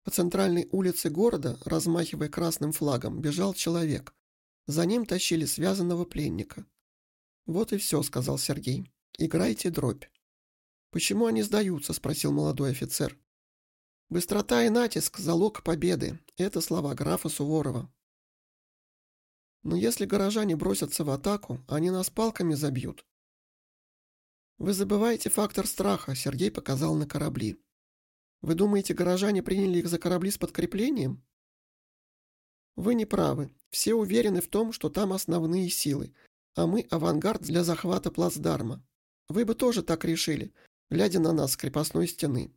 По центральной улице города, размахивая красным флагом, бежал человек. За ним тащили связанного пленника. «Вот и все», — сказал Сергей. «Играйте дробь». «Почему они сдаются?» — спросил молодой офицер. «Быстрота и натиск — залог победы» — это слова графа Суворова. «Но если горожане бросятся в атаку, они нас палками забьют». «Вы забываете фактор страха», — Сергей показал на корабли. «Вы думаете, горожане приняли их за корабли с подкреплением?» «Вы не правы. Все уверены в том, что там основные силы, а мы — авангард для захвата плацдарма. Вы бы тоже так решили, глядя на нас с крепостной стены».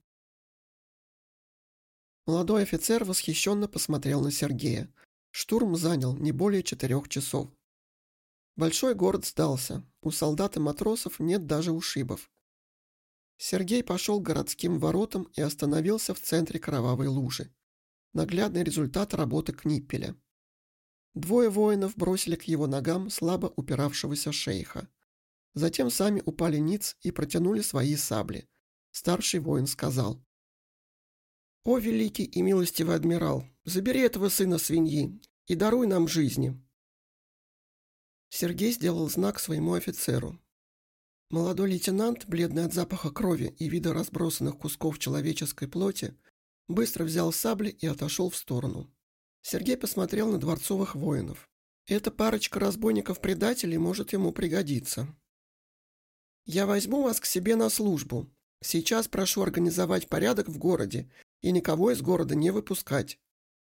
Молодой офицер восхищенно посмотрел на Сергея. Штурм занял не более 4 часов. Большой город сдался, у солдат и матросов нет даже ушибов. Сергей пошел к городским воротам и остановился в центре кровавой лужи. Наглядный результат работы Книппеля. 2 воинов бросили к его ногам слабо упиравшегося шейха. Затем сами упали ниц и протянули свои сабли. Старший воин сказал: «О, великий и милостивый адмирал, забери этого сына свиньи и даруй нам жизни». Сергей сделал знак своему офицеру. Молодой лейтенант, бледный от запаха крови и вида разбросанных кусков человеческой плоти, быстро взял сабли и отошел в сторону. Сергей посмотрел на дворцовых воинов. Эта парочка разбойников-предателей может ему пригодиться. «Я возьму вас к себе на службу. Сейчас прошу организовать порядок в городе и никого из города не выпускать».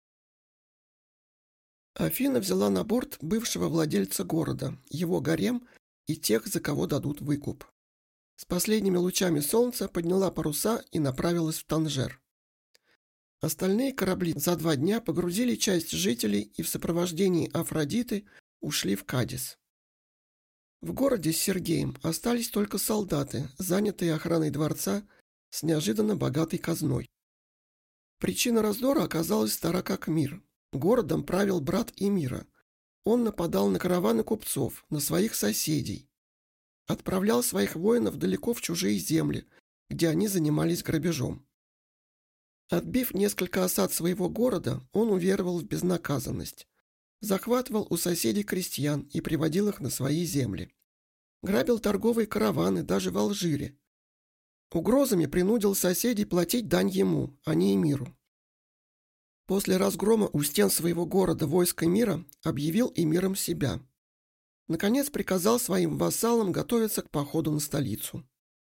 Афина взяла на борт бывшего владельца города, его гарем и тех, за кого дадут выкуп. С последними лучами солнца подняла паруса и направилась в Танжер. Остальные корабли за 2 дня погрузили часть жителей и в сопровождении Афродиты ушли в Кадис. В городе с Сергеем остались только солдаты, занятые охраной дворца с неожиданно богатой казной. Причина раздора оказалась стара как мир. Городом правил брат Эмира. Он нападал на караваны купцов, на своих соседей. Отправлял своих воинов далеко в чужие земли, где они занимались грабежом. Отбив несколько осад своего города, он уверовал в безнаказанность. Захватывал у соседей крестьян и приводил их на свои земли. Грабил торговые караваны даже в Алжире. Угрозами принудил соседей платить дань ему, а не Эмиру. После разгрома у стен своего города войск Эмира объявил эмиром себя. Наконец приказал своим вассалам готовиться к походу на столицу.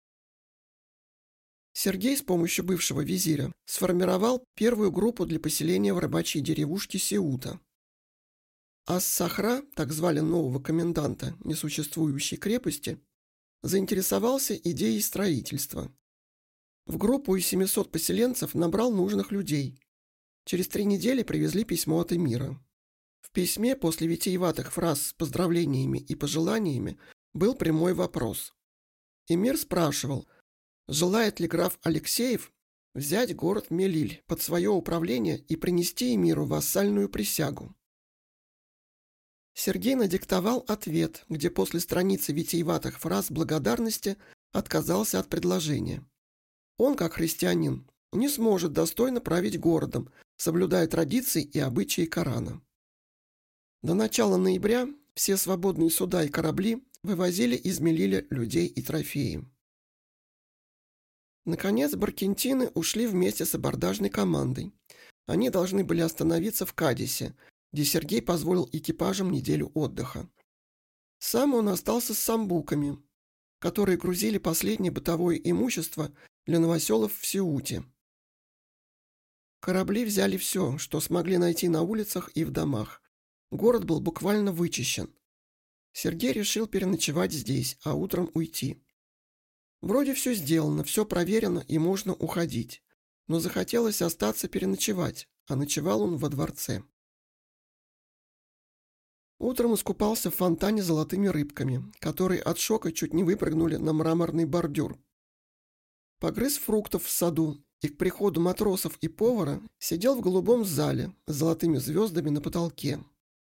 Сергей с помощью бывшего визиря сформировал первую группу для поселения в рыбачьей деревушке Сеута. Ас-Сахра, так звали нового коменданта несуществующей крепости, заинтересовался идеей строительства. В группу из 700 поселенцев набрал нужных людей. Через 3 недели привезли письмо от эмира. В письме после витиеватых фраз с поздравлениями и пожеланиями был прямой вопрос. Эмир спрашивал, желает ли граф Алексеев взять город Мелиль под свое управление и принести эмиру вассальную присягу. Сергей надиктовал ответ, где после страницы витиеватых фраз благодарности отказался от предложения. Он, как христианин, не сможет достойно править городом, соблюдая традиции и обычаи Корана. До начала ноября все свободные суда и корабли вывозили из Мелиля людей и трофеи. Наконец, баркентины ушли вместе с абордажной командой. Они должны были остановиться в Кадисе, где Сергей позволил экипажам неделю отдыха. Сам он остался с самбуками, которые грузили последнее бытовое имущество для новоселов в Сеуте. Корабли взяли все, что смогли найти на улицах и в домах. Город был буквально вычищен. Сергей решил переночевать здесь, а утром уйти. Вроде все сделано, все проверено и можно уходить. Но захотелось остаться переночевать, а ночевал он во дворце. Утром искупался в фонтане золотыми рыбками, которые от шока чуть не выпрыгнули на мраморный бордюр. Погрыз фруктов в саду и к приходу матросов и повара сидел в голубом зале с золотыми звездами на потолке.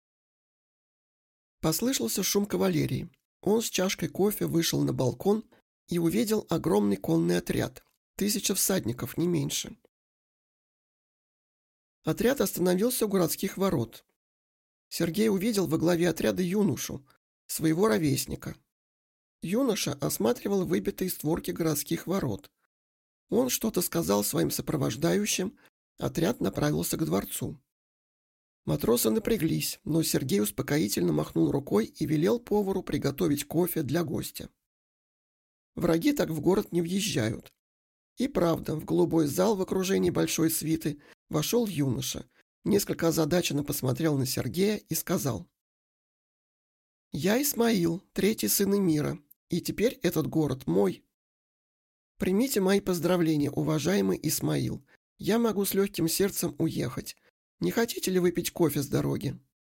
Послышался шум кавалерии. Он с чашкой кофе вышел на балкон и увидел огромный конный отряд, 1000 всадников, не меньше. Отряд остановился у городских ворот. Сергей увидел во главе отряда юношу, своего ровесника. Юноша осматривал выбитые створки городских ворот. Он что-то сказал своим сопровождающим, отряд направился к дворцу. Матросы напряглись, но Сергей успокоительно махнул рукой и велел повару приготовить кофе для гостя. Враги так в город не въезжают. И правда, в голубой зал в окружении большой свиты вошел юноша, несколько озадаченно посмотрел на Сергея и сказал: «Я Исмаил, третий сын Эмира, и теперь этот город мой. Примите мои поздравления, уважаемый Исмаил. Я могу с легким сердцем уехать. Не хотите ли выпить кофе с дороги?»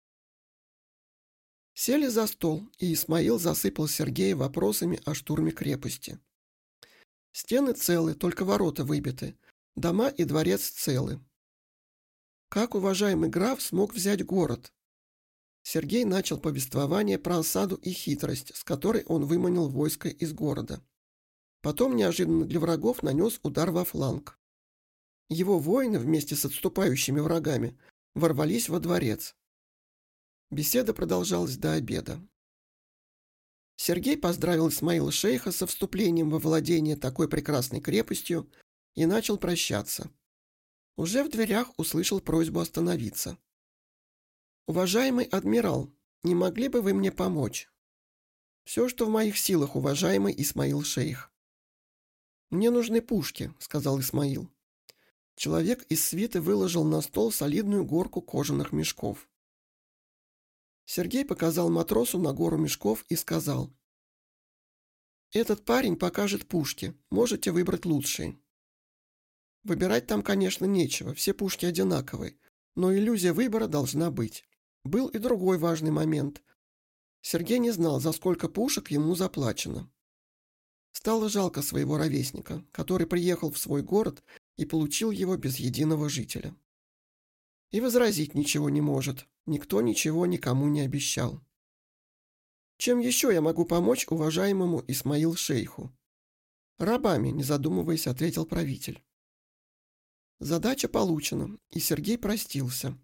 Сели за стол, и Исмаил засыпал Сергея вопросами о штурме крепости. Стены целы, только ворота выбиты. Дома и дворец целы. Как уважаемый граф смог взять город? Сергей начал повествование про осаду и хитрость, с которой он выманил войско из города. Потом неожиданно для врагов нанес удар во фланг. Его воины вместе с отступающими врагами ворвались во дворец. Беседа продолжалась до обеда. Сергей поздравил Исмаила шейха со вступлением во владение такой прекрасной крепостью и начал прощаться. Уже в дверях услышал просьбу остановиться. «Уважаемый адмирал, не могли бы вы мне помочь?» «Все, что в моих силах, уважаемый Исмаил шейх». «Мне нужны пушки», — сказал Исмаил. Человек из свиты выложил на стол солидную горку кожаных мешков. Сергей показал матросу на гору мешков и сказал: «Этот парень покажет пушки, можете выбрать лучшие». Выбирать там, конечно, нечего, все пушки одинаковые, но иллюзия выбора должна быть. Был и другой важный момент. Сергей не знал, за сколько пушек ему заплачено. Стало жалко своего ровесника, который приехал в свой город и получил его без единого жителя. И возразить ничего не может, никто ничего никому не обещал. «Чем еще я могу помочь уважаемому Исмаил шейху?» «Рабами», не задумываясь, ответил правитель. Задача получена, и Сергей простился.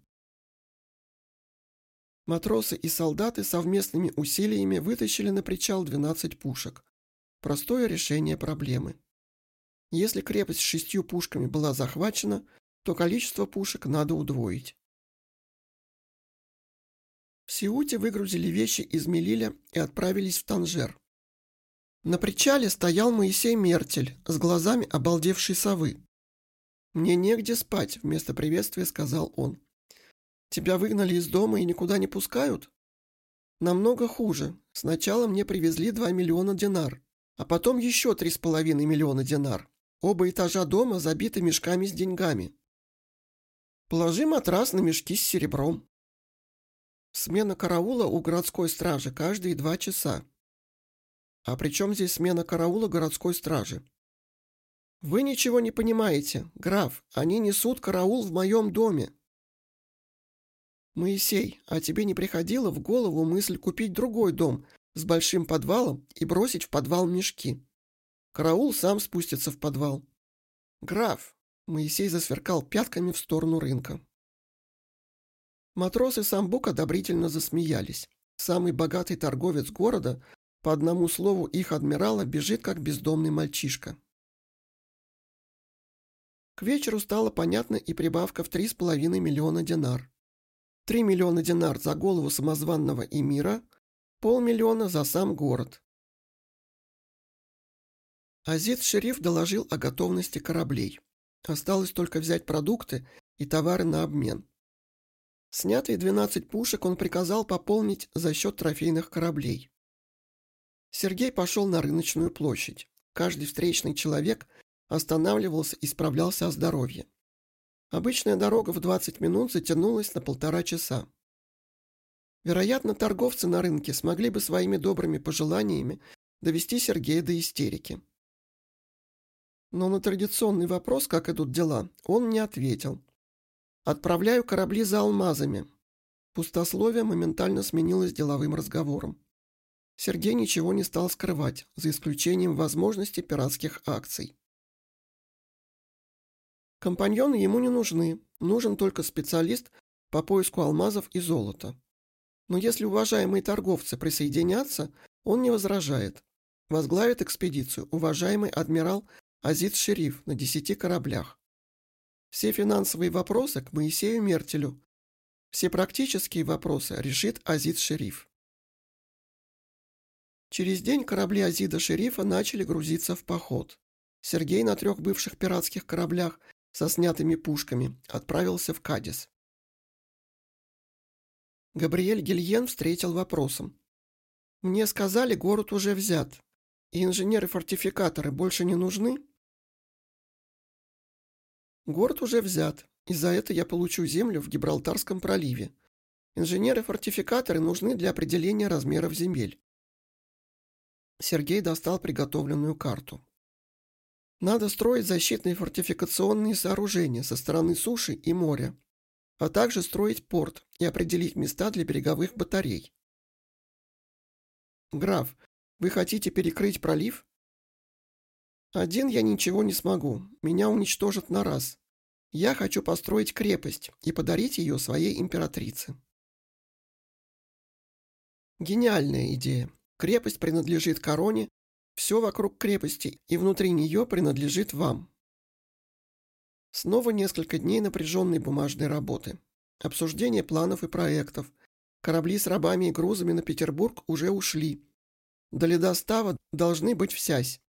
Матросы и солдаты совместными усилиями вытащили на причал 12 пушек. Простое решение проблемы. Если крепость с 6 пушками была захвачена, то количество пушек надо удвоить. В Сеуте выгрузили вещи из Мелиля и отправились в Танжер. На причале стоял Моисей Мертель с глазами обалдевшей совы. «Мне негде спать», — вместо приветствия сказал он. «Тебя выгнали из дома и никуда не пускают?» «Намного хуже. Сначала мне привезли 2 миллиона динар, а потом еще 3,5 миллиона динар. Оба этажа дома забиты мешками с деньгами. Положи матрас на мешки с серебром. Смена караула у городской стражи каждые 2 часа. А при чем здесь смена караула городской стражи? Вы ничего не понимаете, граф, они несут караул в моем доме. Моисей, а тебе не приходила в голову мысль купить другой дом с большим подвалом и бросить в подвал мешки? Караул сам спустится в подвал. Граф, Моисей засверкал пятками в сторону рынка. Матросы Самбук одобрительно засмеялись. Самый богатый торговец города, по одному слову их адмирала, бежит как бездомный мальчишка. К вечеру стало понятно и прибавка в 3,5 миллиона динар. 3 миллиона динар за голову самозванного эмира, 500 000 за сам город. Азиз-шериф доложил о готовности кораблей. Осталось только взять продукты и товары на обмен. Снятые 12 пушек он приказал пополнить за счет трофейных кораблей. Сергей пошел на рыночную площадь. Каждый встречный человек останавливался и справлялся о здоровье. Обычная дорога в 20 минут затянулась на 1,5 часа. Вероятно, торговцы на рынке смогли бы своими добрыми пожеланиями довести Сергея до истерики. Но на традиционный вопрос, как идут дела, он не ответил. «Отправляю корабли за алмазами». Пустословие моментально сменилось деловым разговором. Сергей ничего не стал скрывать, за исключением возможности пиратских акций. Компаньоны ему не нужны, нужен только специалист по поиску алмазов и золота. Но если уважаемые торговцы присоединятся, он не возражает. Возглавит экспедицию уважаемый адмирал Азиз-Шериф на 10 кораблях. Все финансовые вопросы к Моисею Мертелю. Все практические вопросы решит Азиз-Шериф. Через день корабли Азида-Шерифа начали грузиться в поход. Сергей на 3 бывших пиратских кораблях со снятыми пушками отправился в Кадис. Габриэль Гильен встретил вопросом. «Мне сказали, город уже взят, и инженеры-фортификаторы больше не нужны?» «Город уже взят, и за это я получу землю в Гибралтарском проливе. Инженеры-фортификаторы нужны для определения размеров земель». Сергей достал приготовленную карту. «Надо строить защитные фортификационные сооружения со стороны суши и моря, а также строить порт и определить места для береговых батарей». «Граф, вы хотите перекрыть пролив?» «Один я ничего не смогу, меня уничтожат на раз. Я хочу построить крепость и подарить ее своей императрице». Гениальная идея. Крепость принадлежит короне, все вокруг крепости и внутри нее принадлежит вам. Снова несколько дней напряженной бумажной работы. Обсуждение планов и проектов. Корабли с рабами и грузами на Петербург уже ушли. До ледостава должны быть в Сясь.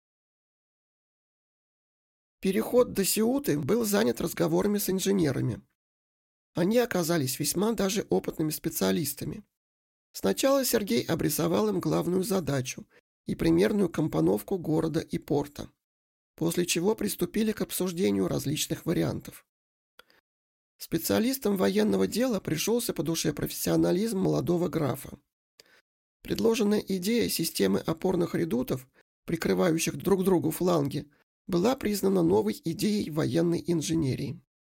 Переход до Сеуты был занят разговорами с инженерами. Они оказались весьма даже опытными специалистами. Сначала Сергей обрисовал им главную задачу и примерную компоновку города и порта, после чего приступили к обсуждению различных вариантов. Специалистам военного дела пришелся по душе профессионализм молодого графа. Предложенная идея системы опорных редутов, прикрывающих друг другу фланги, была признана новой идеей военной инженерии.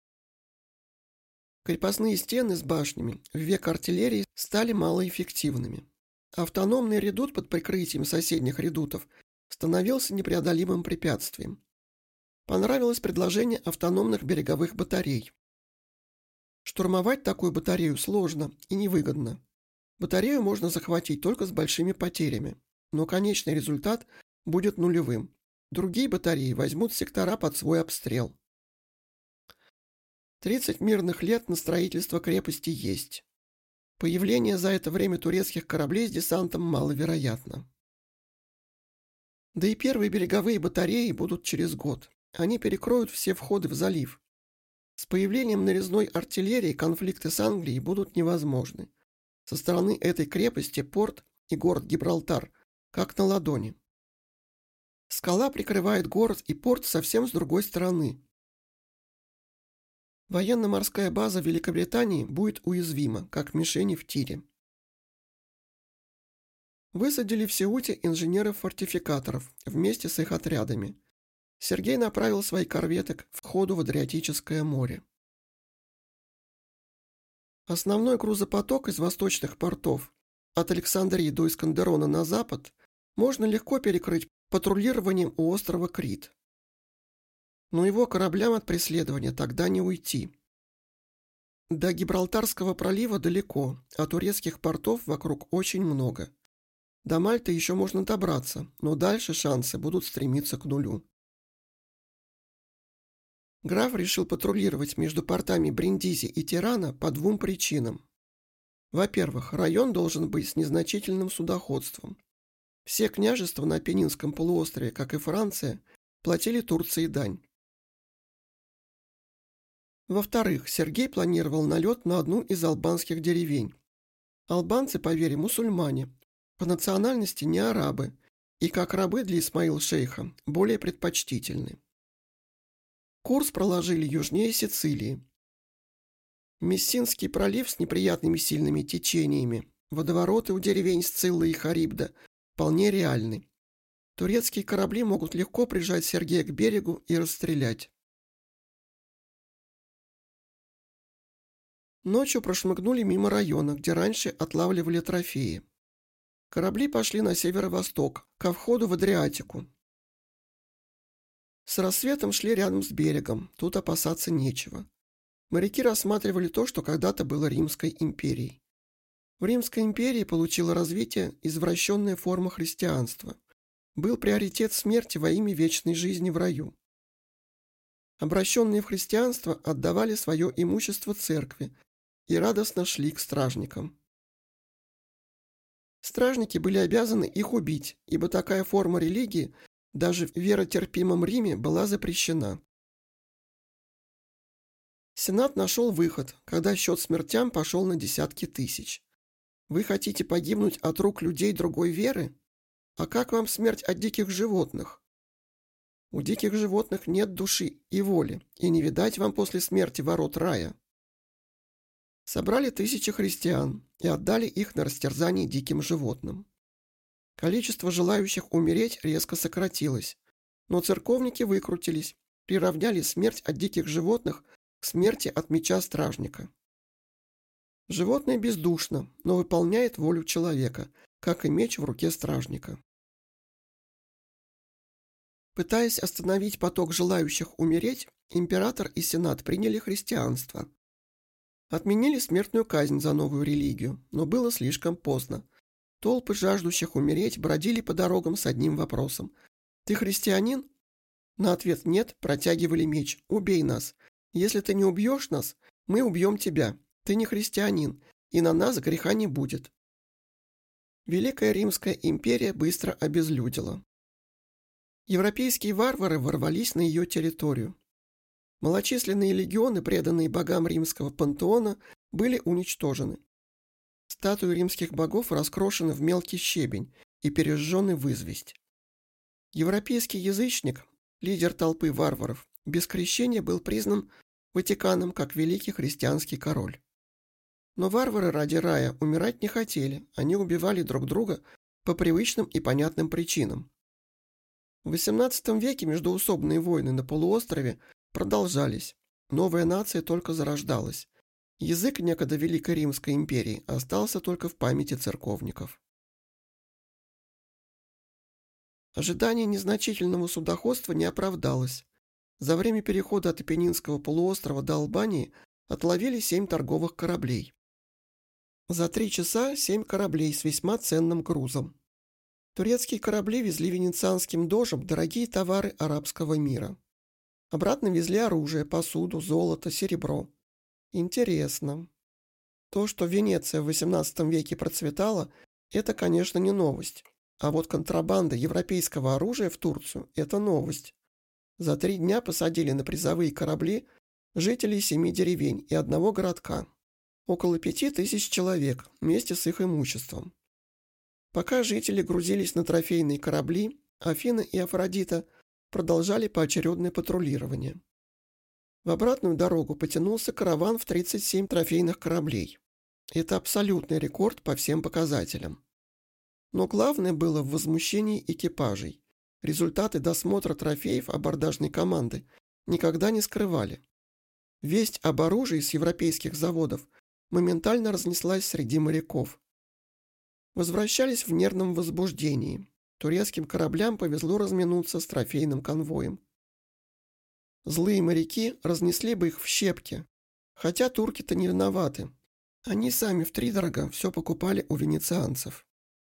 Крепостные стены с башнями в век артиллерии стали малоэффективными. Автономный редут под прикрытием соседних редутов становился непреодолимым препятствием. Понравилось предложение автономных береговых батарей. Штурмовать такую батарею сложно и невыгодно. Батарею можно захватить только с большими потерями, но конечный результат будет нулевым. Другие батареи возьмут сектора под свой обстрел. 30 мирных лет на строительство крепости есть. Появление за это время турецких кораблей с десантом маловероятно. Да и первые береговые батареи будут через год. Они перекроют все входы в залив. С появлением нарезной артиллерии конфликты с Англией будут невозможны. Со стороны этой крепости порт и город Гибралтар как на ладони. Скала прикрывает город и порт совсем с другой стороны. Военно-морская база Великобритании будет уязвима, как мишени в тире. Высадили в Сеуте инженеров-фортификаторов вместе с их отрядами. Сергей направил свои корветы к входу в Адриатическое море. Основной грузопоток из восточных портов от Александрии до Искандерона на запад можно легко перекрыть патрулированием у острова Крит. Но его кораблям от преследования тогда не уйти. До Гибралтарского пролива далеко, а турецких портов вокруг очень много. До Мальты еще можно добраться, но дальше шансы будут стремиться к нулю. Граф решил патрулировать между портами Бриндизи и Тирана по 2 причинам. Во-первых, район должен быть с незначительным судоходством. Все княжества на Апеннинском полуострове, как и Франция, платили Турции дань. Во-вторых, Сергей планировал налет на одну из албанских деревень. Албанцы, по вере, мусульмане, по национальности не арабы, и как рабы для Исмаил-шейха более предпочтительны. Курс проложили южнее Сицилии. Мессинский пролив с неприятными сильными течениями, водовороты у деревень Сцилла и Харибда вполне реальны. Турецкие корабли могут легко прижать Сергея к берегу и расстрелять. Ночью прошмыгнули мимо района, где раньше отлавливали трофеи. Корабли пошли на северо-восток, ко входу в Адриатику. С рассветом шли рядом с берегом, тут опасаться нечего. Моряки рассматривали то, что когда-то было Римской империей. В Римской империи получила развитие извращенная форма христианства. Был приоритет смерти во имя вечной жизни в раю. Обращенные в христианство отдавали свое имущество церкви и радостно шли к стражникам. Стражники были обязаны их убить, ибо такая форма религии даже в веротерпимом Риме была запрещена. Сенат нашел выход, когда счет смертям пошел на десятки тысяч. Вы хотите погибнуть от рук людей другой веры? А как вам смерть от диких животных? У диких животных нет души и воли, и не видать вам после смерти ворот рая. Собрали тысячи христиан и отдали их на растерзание диким животным. Количество желающих умереть резко сократилось, но церковники выкрутились, приравняли смерть от диких животных к смерти от меча стражника. Животное бездушно, но выполняет волю человека, как и меч в руке стражника. Пытаясь остановить поток желающих умереть, император и сенат приняли христианство. Отменили смертную казнь за новую религию, но было слишком поздно. Толпы жаждущих умереть бродили по дорогам с одним вопросом: «Ты христианин?» На ответ «нет» протягивали меч: «Убей нас! Если ты не убьешь нас, мы убьем тебя. Ты не христианин, и на нас греха не будет». Великая Римская империя быстро обезлюдила. Европейские варвары ворвались на ее территорию. Малочисленные легионы, преданные богам римского пантеона, были уничтожены. Статуи римских богов раскрошены в мелкий щебень и пережжены в известь. Европейский язычник, лидер толпы варваров, без крещения был признан Ватиканом как великий христианский король. Но варвары ради рая умирать не хотели, они убивали друг друга по привычным и понятным причинам. В XVIII веке междоусобные войны на полуострове продолжались, новая нация только зарождалась. Язык некогда Великой Римской империи остался только в памяти церковников. Ожидание незначительного судоходства не оправдалось. За время перехода от Апеннинского полуострова до Албании отловили 7 торговых кораблей. За 3 часа 7 кораблей с весьма ценным грузом. Турецкие корабли везли венецианским дожам дорогие товары арабского мира. Обратно везли оружие, посуду, золото, серебро. Интересно. То, что Венеция в XVIII веке процветала, это, конечно, не новость. А вот контрабанда европейского оружия в Турцию – это новость. За 3 дня посадили на призовые корабли жителей 7 деревень и одного городка. Около 5000 человек вместе с их имуществом. Пока жители грузились на трофейные корабли, Афина и Афродита продолжали поочередное патрулирование. В обратную дорогу потянулся караван в 37 трофейных кораблей. Это абсолютный рекорд по всем показателям. Но главное было в возмущении экипажей. Результаты досмотра трофеев абордажной команды никогда не скрывали. Весть об оружии с европейских заводов моментально разнеслась среди моряков. Возвращались в нервном возбуждении. Турецким кораблям повезло разминуться с трофейным конвоем. Злые моряки разнесли бы их в щепки, хотя турки-то не виноваты. Они сами втридорога все покупали у венецианцев.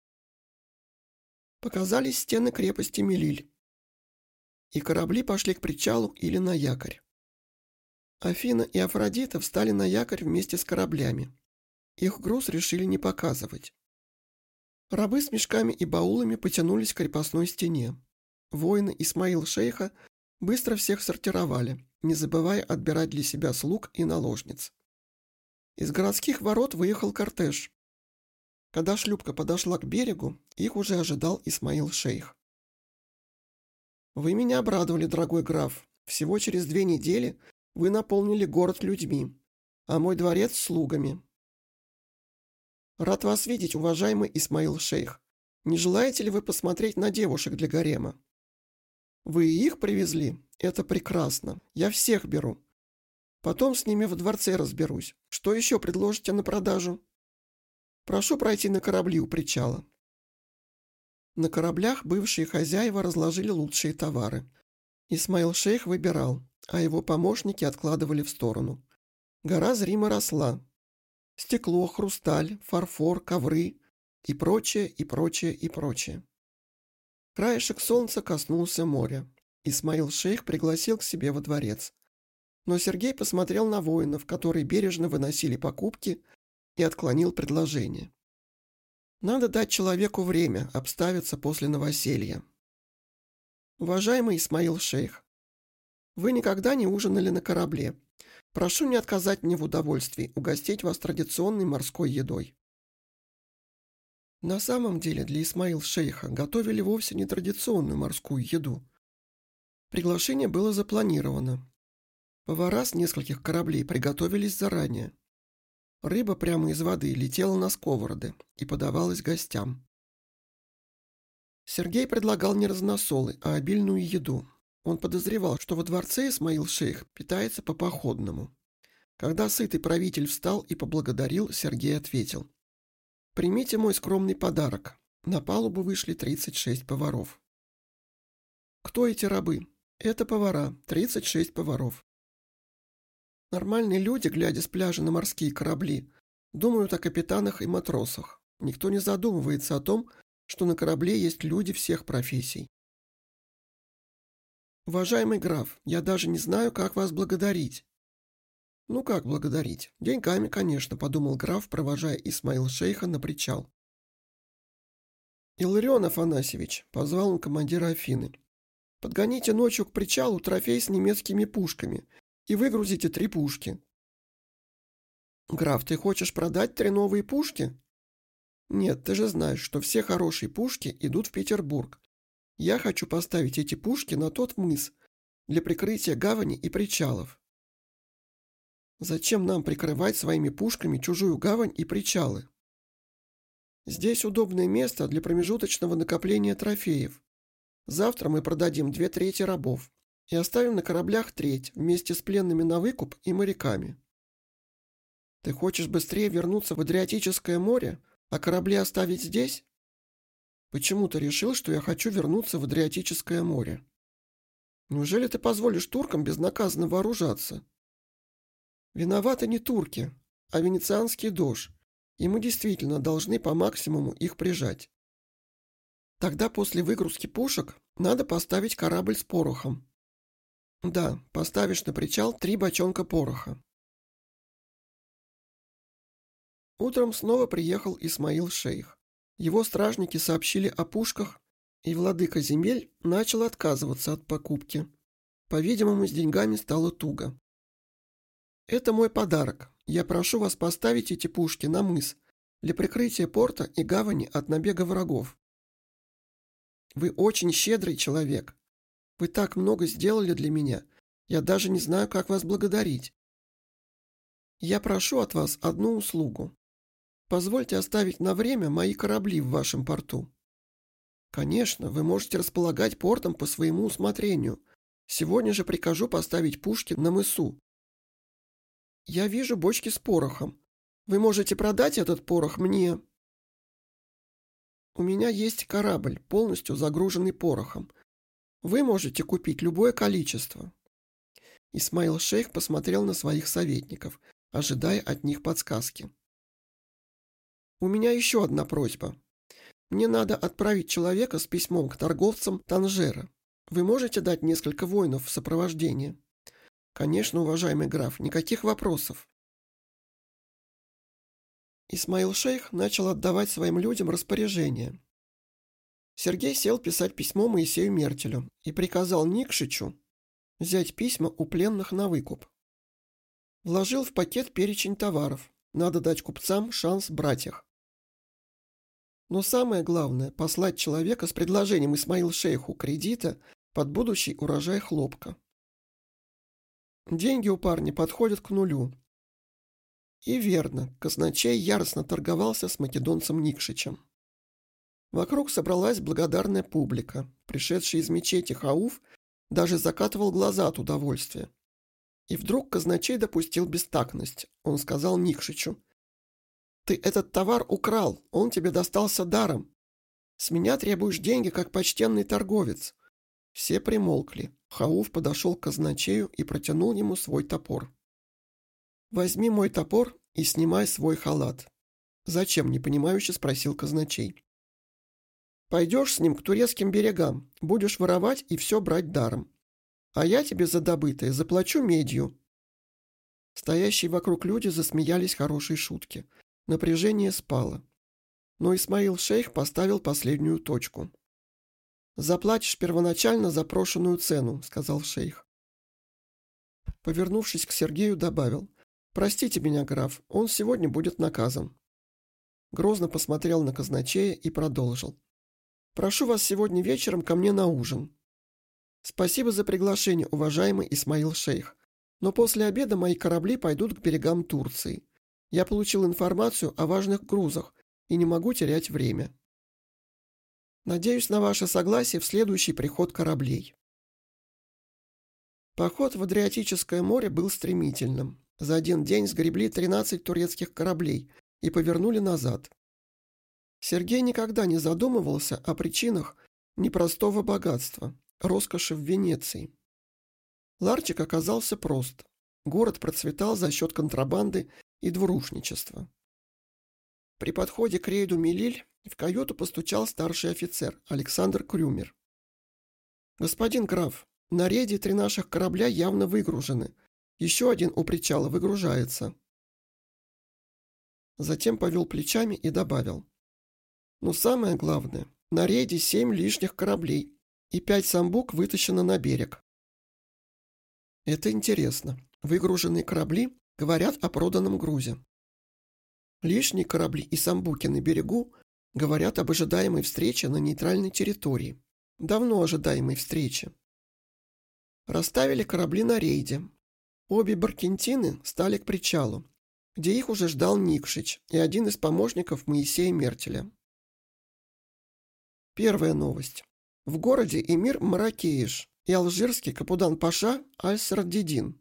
Показались стены крепости Мелиль, и корабли пошли к причалу или на якорь. Афина и Афродита встали на якорь вместе с кораблями. Их груз решили не показывать. Рабы с мешками и баулами потянулись к крепостной стене. Воины Исмаил-шейха быстро всех сортировали, не забывая отбирать для себя слуг и наложниц. Из городских ворот выехал кортеж. Когда шлюпка подошла к берегу, их уже ожидал Исмаил-шейх. «Вы меня обрадовали, дорогой граф. Всего через 2 недели вы наполнили город людьми, а мой дворец – слугами. Рад вас видеть, уважаемый Исмаил-шейх. Не желаете ли вы посмотреть на девушек для гарема? Вы и их привезли? Это прекрасно. Я всех беру. Потом с ними во дворце разберусь. Что еще предложите на продажу? Прошу пройти на корабли у причала». На кораблях бывшие хозяева разложили лучшие товары. Исмаил Шейх выбирал, а его помощники откладывали в сторону. Гора зримо росла. Стекло, хрусталь, фарфор, ковры и прочее, и прочее, и прочее. Краешек солнца коснулся моря. Исмаил Шейх пригласил к себе во дворец. Но Сергей посмотрел на воинов, которые бережно выносили покупки, и отклонил предложение. Надо дать человеку время обставиться после новоселья. Уважаемый Исмаил Шейх, вы никогда не ужинали на корабле. Прошу не отказать мне в удовольствии угостить вас традиционной морской едой. На самом деле для Исмаил Шейха готовили вовсе не традиционную морскую еду. Приглашение было запланировано. Повара с нескольких кораблей приготовились заранее. Рыба прямо из воды летела на сковороды и подавалась гостям. Сергей предлагал не разносолы, а обильную еду. Он подозревал, что во дворце Исмаил Шейх питается по-походному. Когда сытый правитель встал и поблагодарил, Сергей ответил: «Примите мой скромный подарок. На палубу вышли 36 поваров». Кто эти рабы? Это повара, 36 поваров. Нормальные люди, глядя с пляжа на морские корабли, думают о капитанах и матросах. Никто не задумывается о том, что на корабле есть люди всех профессий. Уважаемый граф, я даже не знаю, как вас благодарить. Ну как благодарить? Деньгами, конечно, подумал граф, провожая Исмаил Шейха на причал. Илларион Афанасьевич, позвал он командира Афины, подгоните ночью к причалу трофей с немецкими пушками и выгрузите 3 пушки. Граф, ты хочешь продать 3 новые пушки? Нет, ты же знаешь, что все хорошие пушки идут в Петербург. Я хочу поставить эти пушки на тот мыс для прикрытия гавани и причалов. Зачем нам прикрывать своими пушками чужую гавань и причалы? Здесь удобное место для промежуточного накопления трофеев. Завтра мы продадим 2/3 рабов и оставим на кораблях 1/3 вместе с пленными на выкуп и моряками. Ты хочешь быстрее вернуться в Адриатическое море, а корабли оставить здесь? Почему ты решил, что я хочу вернуться в Адриатическое море? Неужели ты позволишь туркам безнаказанно вооружаться? Виноваты не турки, а венецианский дож, и мы действительно должны по максимуму их прижать. Тогда после выгрузки пушек надо поставить корабль с порохом. Да, поставишь на причал 3 бочонка пороха. Утром снова приехал Исмаил Шейх. Его стражники сообщили о пушках, и владыка земель начал отказываться от покупки. По-видимому, с деньгами стало туго. «Это мой подарок. Я прошу вас поставить эти пушки на мыс для прикрытия порта и гавани от набега врагов. Вы очень щедрый человек. Вы так много сделали для меня. Я даже не знаю, как вас благодарить. Я прошу от вас одну услугу. Позвольте оставить на время мои корабли в вашем порту. Конечно, вы можете располагать портом по своему усмотрению. Сегодня же прикажу поставить пушки на мысу. Я вижу бочки с порохом. Вы можете продать этот порох мне. У меня есть корабль, полностью загруженный порохом. Вы можете купить любое количество. Исмаил Шейх посмотрел на своих советников, ожидая от них подсказки. У меня еще одна просьба. Мне надо отправить человека с письмом к торговцам Танжера. Вы можете дать несколько воинов в сопровождение? Конечно, уважаемый граф, никаких вопросов. Исмаил Шейх начал отдавать своим людям распоряжения. Сергей сел писать письмо Моисею Мертелю и приказал Никшичу взять письма у пленных на выкуп. Вложил в пакет перечень товаров. Надо дать купцам шанс брать их. Но самое главное – послать человека с предложением Исмаил Шейху кредита под будущий урожай хлопка. Деньги у парня подходят к нулю. И верно, казначей яростно торговался с македонцем Никшичем. Вокруг собралась благодарная публика. Пришедший из мечети Хауф даже закатывал глаза от удовольствия. И вдруг казначей допустил бестактность. Он сказал Никшичу: «Ты этот товар украл, он тебе достался даром. С меня требуешь деньги, как почтенный торговец». Все примолкли. Хауф подошел к казначею и протянул ему свой топор. «Возьми мой топор и снимай свой халат». «Зачем?» – непонимающе спросил казначей. «Пойдешь с ним к турецким берегам, будешь воровать и все брать даром. А я тебе за добытое заплачу медью». Стоящие вокруг люди засмеялись хорошей шутке. Напряжение спало. Но Исмаил шейх поставил последнюю точку. «Заплатишь первоначально запрошенную цену», — сказал шейх. Повернувшись к Сергею, добавил: «Простите меня, граф, он сегодня будет наказан». Грозно посмотрел на казначея и продолжил: «Прошу вас сегодня вечером ко мне на ужин. Спасибо за приглашение, уважаемый Исмаил шейх. Но после обеда мои корабли пойдут к берегам Турции. Я получил информацию о важных грузах и не могу терять время. Надеюсь на ваше согласие в следующий приход кораблей». Поход в Адриатическое море был стремительным. За один день сгребли 13 турецких кораблей и повернули назад. Сергей никогда не задумывался о причинах непростого богатства, роскоши в Венеции. Ларчик оказался прост. Город процветал за счет контрабанды и двурушничества. При подходе к рейду Мелиль в каюту постучал старший офицер Александр Крюмер. «Господин граф, на рейде 3 наших корабля явно выгружены. Еще один у причала выгружается». Затем повел плечами и добавил: «Но самое главное, на рейде 7 лишних кораблей, и 5 самбук вытащено на берег». Это интересно. Выгруженные корабли говорят о проданном грузе. Лишние корабли и самбуки на берегу говорят об ожидаемой встрече на нейтральной территории. Давно ожидаемой встрече. Расставили корабли на рейде. Обе баркентины стали к причалу, где их уже ждал Никшич и один из помощников Моисея Мертеля. Первая новость. В городе эмир Маракеиш и алжирский капудан-паша Аль-Сардидин.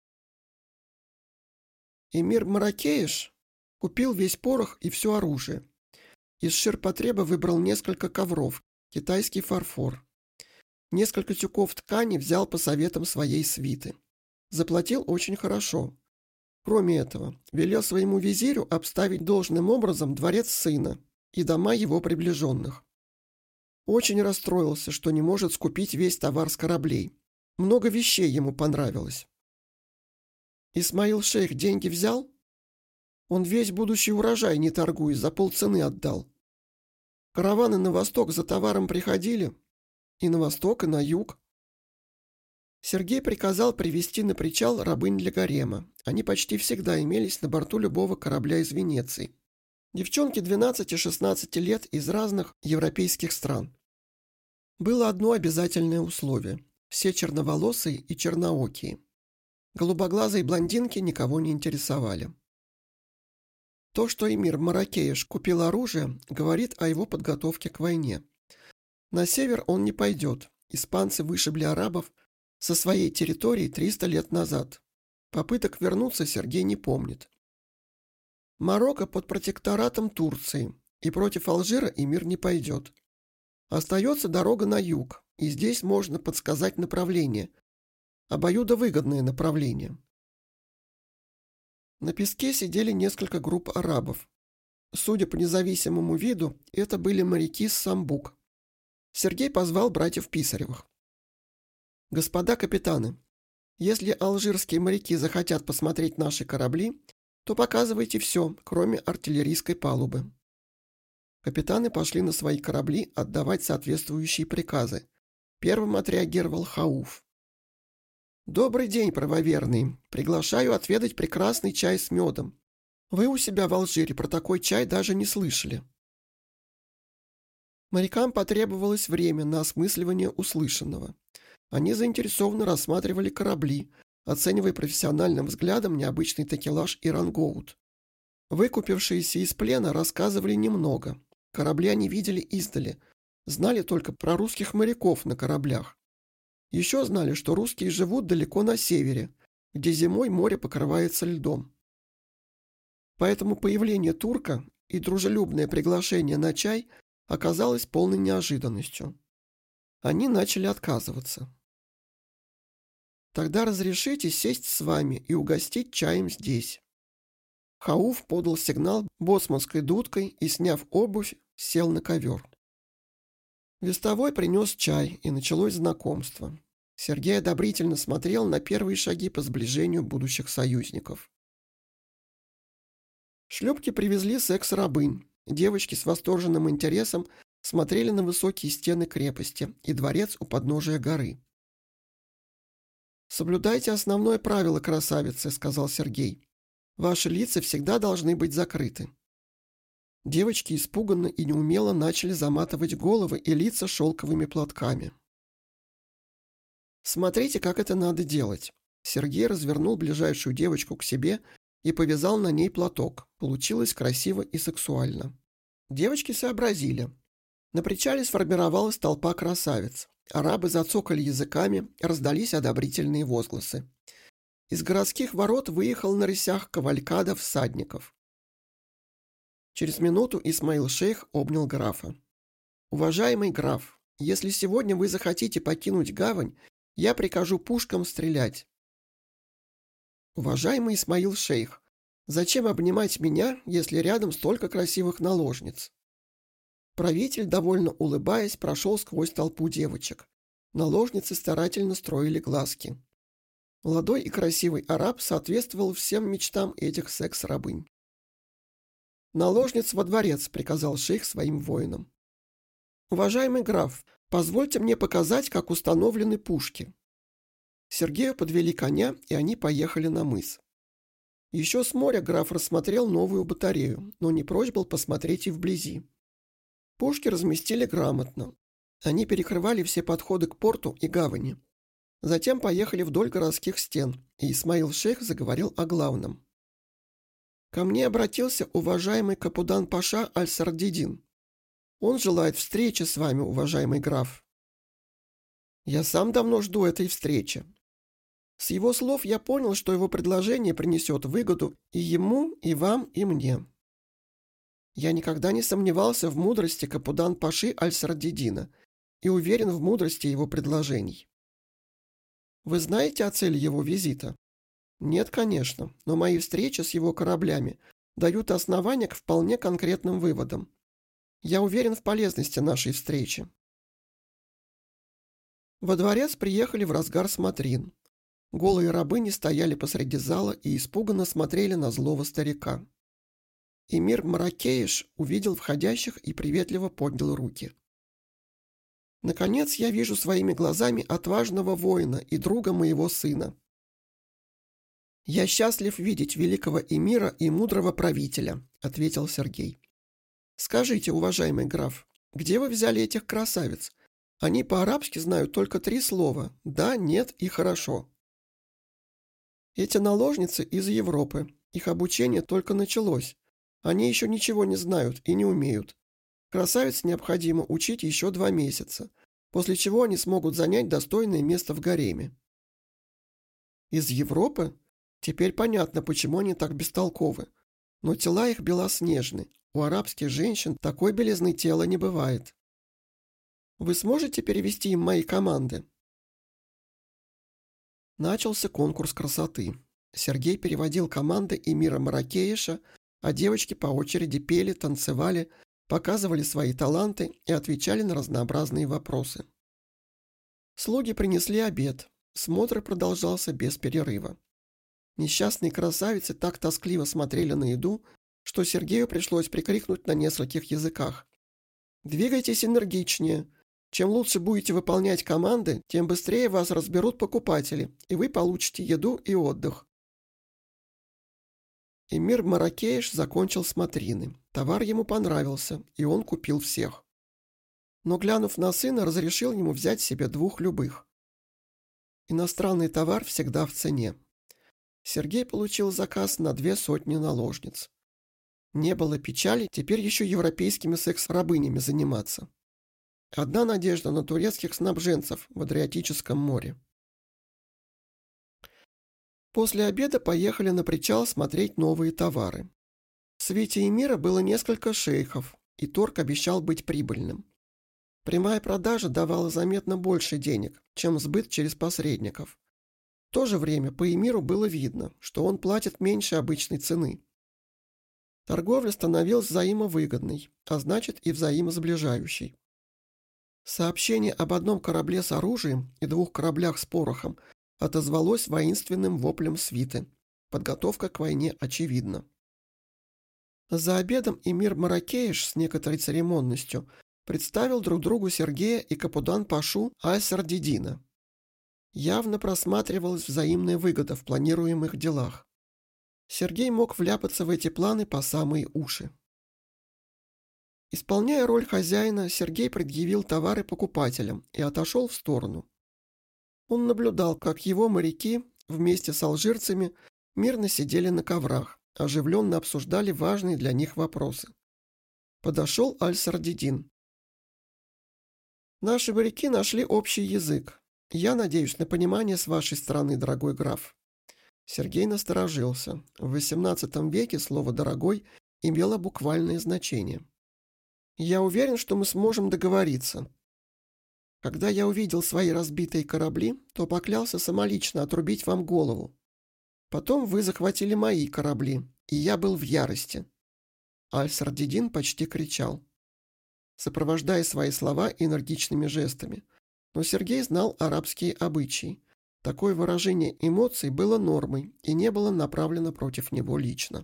Эмир Маракеиш купил весь порох и все оружие. Из ширпотреба выбрал несколько ковров, китайский фарфор. Несколько тюков ткани взял по советам своей свиты. Заплатил очень хорошо. Кроме этого, велел своему визирю обставить должным образом дворец сына и дома его приближенных. Очень расстроился, что не может скупить весь товар с кораблей. Много вещей ему понравилось. Исмаил шейх деньги взял? Он весь будущий урожай, не торгуясь, за полцены отдал. Караваны на восток за товаром приходили. И на восток, и на юг. Сергей приказал привезти на причал рабынь для гарема. Они почти всегда имелись на борту любого корабля из Венеции. Девчонки 12-16 лет из разных европейских стран. Было одно обязательное условие. Все черноволосые и черноокие. Голубоглазые блондинки никого не интересовали. То, что эмир Маракеиш купил оружие, говорит о его подготовке к войне. На север он не пойдет. Испанцы вышибли арабов со своей территории 300 лет назад. Попыток вернуться Сергей не помнит. Марокко под протекторатом Турции, и против Алжира эмир не пойдет. Остается дорога на юг, и здесь можно подсказать направление. Обоюдовыгодное направление. На песке сидели несколько групп арабов. Судя по независимому виду, это были моряки с Самбук. Сергей позвал братьев Писаревых. «Господа капитаны, если алжирские моряки захотят посмотреть наши корабли, то показывайте все, кроме артиллерийской палубы». Капитаны пошли на свои корабли отдавать соответствующие приказы. Первым отреагировал Хауф. «Добрый день, правоверный. Приглашаю отведать прекрасный чай с медом. Вы у себя в Алжире про такой чай даже не слышали». Морякам потребовалось время на осмысливание услышанного. Они заинтересованно рассматривали корабли, оценивая профессиональным взглядом необычный такелаж и рангоут. Выкупившиеся из плена рассказывали немного. Корабли они видели издали, знали только про русских моряков на кораблях. Еще знали, что русские живут далеко на севере, где зимой море покрывается льдом. Поэтому появление турка и дружелюбное приглашение на чай оказалось полной неожиданностью. Они начали отказываться. Тогда разрешите сесть с вами и угостить чаем здесь». Хауф подал сигнал боцманской дудкой и, сняв обувь, сел на ковер. Вестовой принес чай, и началось знакомство. Сергей одобрительно смотрел на первые шаги по сближению будущих союзников. Шлюпки привезли секс-рабынь. Девочки с восторженным интересом смотрели на высокие стены крепости и дворец у подножия горы. «Соблюдайте основное правило, красавицы», — сказал Сергей. «Ваши лица всегда должны быть закрыты». Девочки испуганно и неумело начали заматывать головы и лица шелковыми платками. «Смотрите, как это надо делать». Сергей развернул ближайшую девочку к себе и повязал на ней платок. Получилось красиво и сексуально. Девочки сообразили. На причале сформировалась толпа красавиц. Арабы зацокали языками, раздались одобрительные возгласы. Из городских ворот выехал на рысях кавалькада всадников. Через минуту Исмаил-шейх обнял графа. «Уважаемый граф, если сегодня вы захотите покинуть гавань, я прикажу пушкам стрелять». «Уважаемый Исмаил-шейх, зачем обнимать меня, если рядом столько красивых наложниц?» Правитель, довольно улыбаясь, прошел сквозь толпу девочек. Наложницы старательно строили глазки. Молодой и красивый араб соответствовал всем мечтам этих секс-рабынь. «Наложниц во дворец», — приказал шейх своим воинам. «Уважаемый граф, позвольте мне показать, как установлены пушки». Сергею подвели коня, и они поехали на мыс. Еще с моря граф рассмотрел новую батарею, но не прочь был посмотреть и вблизи. Пушки разместили грамотно. Они перекрывали все подходы к порту и гавани. Затем поехали вдоль городских стен, и Исмаил-шейх заговорил о главном. «Ко мне обратился уважаемый Капудан-паша Аль-Сардидин. Он желает встречи с вами, уважаемый граф». «Я сам давно жду этой встречи». С его слов я понял, что его предложение принесет выгоду и ему, и вам, и мне. Я никогда не сомневался в мудрости Капудан-паши Аль-Сардидина и уверен в мудрости его предложений. Вы знаете о цели его визита? Нет, конечно, но мои встречи с его кораблями дают основания к вполне конкретным выводам. Я уверен в полезности нашей встречи. Во дворец приехали в разгар смотрин. Голые рабыни стояли посреди зала и испуганно смотрели на злого старика. Эмир Маракеиш увидел входящих и приветливо поднял руки. «Наконец я вижу своими глазами отважного воина и друга моего сына. Я счастлив видеть великого эмира и мудрого правителя», — ответил Сергей. «Скажите, уважаемый граф, где вы взяли этих красавиц? Они по-арабски знают только 3 слова «да», «нет» и «хорошо». Эти наложницы из Европы. Их обучение только началось. Они еще ничего не знают и не умеют. Красавиц необходимо учить еще 2 месяца, после чего они смогут занять достойное место в гареме». «Из Европы? Теперь понятно, почему они так бестолковы. Но тела их белоснежны. У арабских женщин такой белизны тела не бывает. Вы сможете перевести им мои команды?» Начался конкурс красоты. Сергей переводил команды эмира Маракеиша, а девочки по очереди пели, танцевали, показывали свои таланты и отвечали на разнообразные вопросы. Слуги принесли обед. Смотр продолжался без перерыва. Несчастные красавицы так тоскливо смотрели на еду, что Сергею пришлось прикрикнуть на нескольких языках: «Двигайтесь энергичнее. Чем лучше будете выполнять команды, тем быстрее вас разберут покупатели, и вы получите еду и отдых». Эмир Маракеиш закончил смотрины. Товар ему понравился, и он купил всех. Но, глянув на сына, разрешил ему взять себе 2 любых. Иностранный товар всегда в цене. Сергей получил заказ на 200 наложниц. Не было печали, теперь еще европейскими секс-рабынями заниматься. Одна надежда на турецких снабженцев в Адриатическом море. После обеда поехали на причал смотреть новые товары. В свете эмира было несколько шейхов, и торг обещал быть прибыльным. Прямая продажа давала заметно больше денег, чем сбыт через посредников. В то же время по эмиру было видно, что он платит меньше обычной цены. Торговля становилась взаимовыгодной, а значит и взаимосближающей. Сообщение об одном корабле с оружием и 2 кораблях с порохом отозвалось воинственным воплем свиты. Подготовка к войне очевидна. За обедом эмир Маракеиш с некоторой церемонностью представил друг другу Сергея и капудан-пашу Аль-Сардидина. Явно просматривалась взаимная выгода в планируемых делах. Сергей мог вляпаться в эти планы по самые уши. Исполняя роль хозяина, Сергей предъявил товары покупателям и отошел в сторону. Он наблюдал, как его моряки вместе с алжирцами мирно сидели на коврах, оживленно обсуждали важные для них вопросы. Подошел Аль-Сардидин. «Наши моряки нашли общий язык. Я надеюсь на понимание с вашей стороны, дорогой граф». Сергей насторожился. В XVIII веке слово «дорогой» имело буквальное значение. «Я уверен, что мы сможем договориться. Когда я увидел свои разбитые корабли, то поклялся самолично отрубить вам голову. Потом вы захватили мои корабли, и я был в ярости». Аль-Сардидин почти кричал, сопровождая свои слова энергичными жестами. Но Сергей знал арабские обычаи. Такое выражение эмоций было нормой и не было направлено против него лично.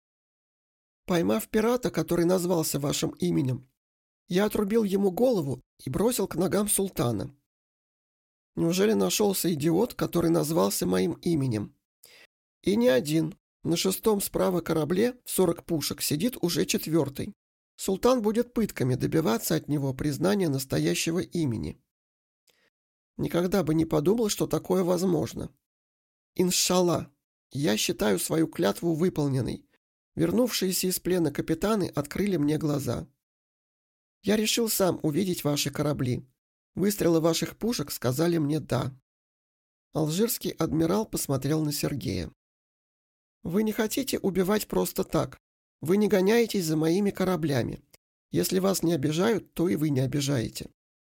«Поймав пирата, который назвался вашим именем, я отрубил ему голову и бросил к ногам султана. Неужели нашелся идиот, который назвался моим именем? И не один. На 6-м справа корабле в 40 пушек сидит уже 4-й. Султан будет пытками добиваться от него признания настоящего имени. Никогда бы не подумал, что такое возможно. Иншалла, я считаю свою клятву выполненной. Вернувшиеся из плена капитаны открыли мне глаза. Я решил сам увидеть ваши корабли. Выстрелы ваших пушек сказали мне «да». Алжирский адмирал посмотрел на Сергея. «Вы не хотите убивать просто так. Вы не гоняетесь за моими кораблями. Если вас не обижают, то и вы не обижаете.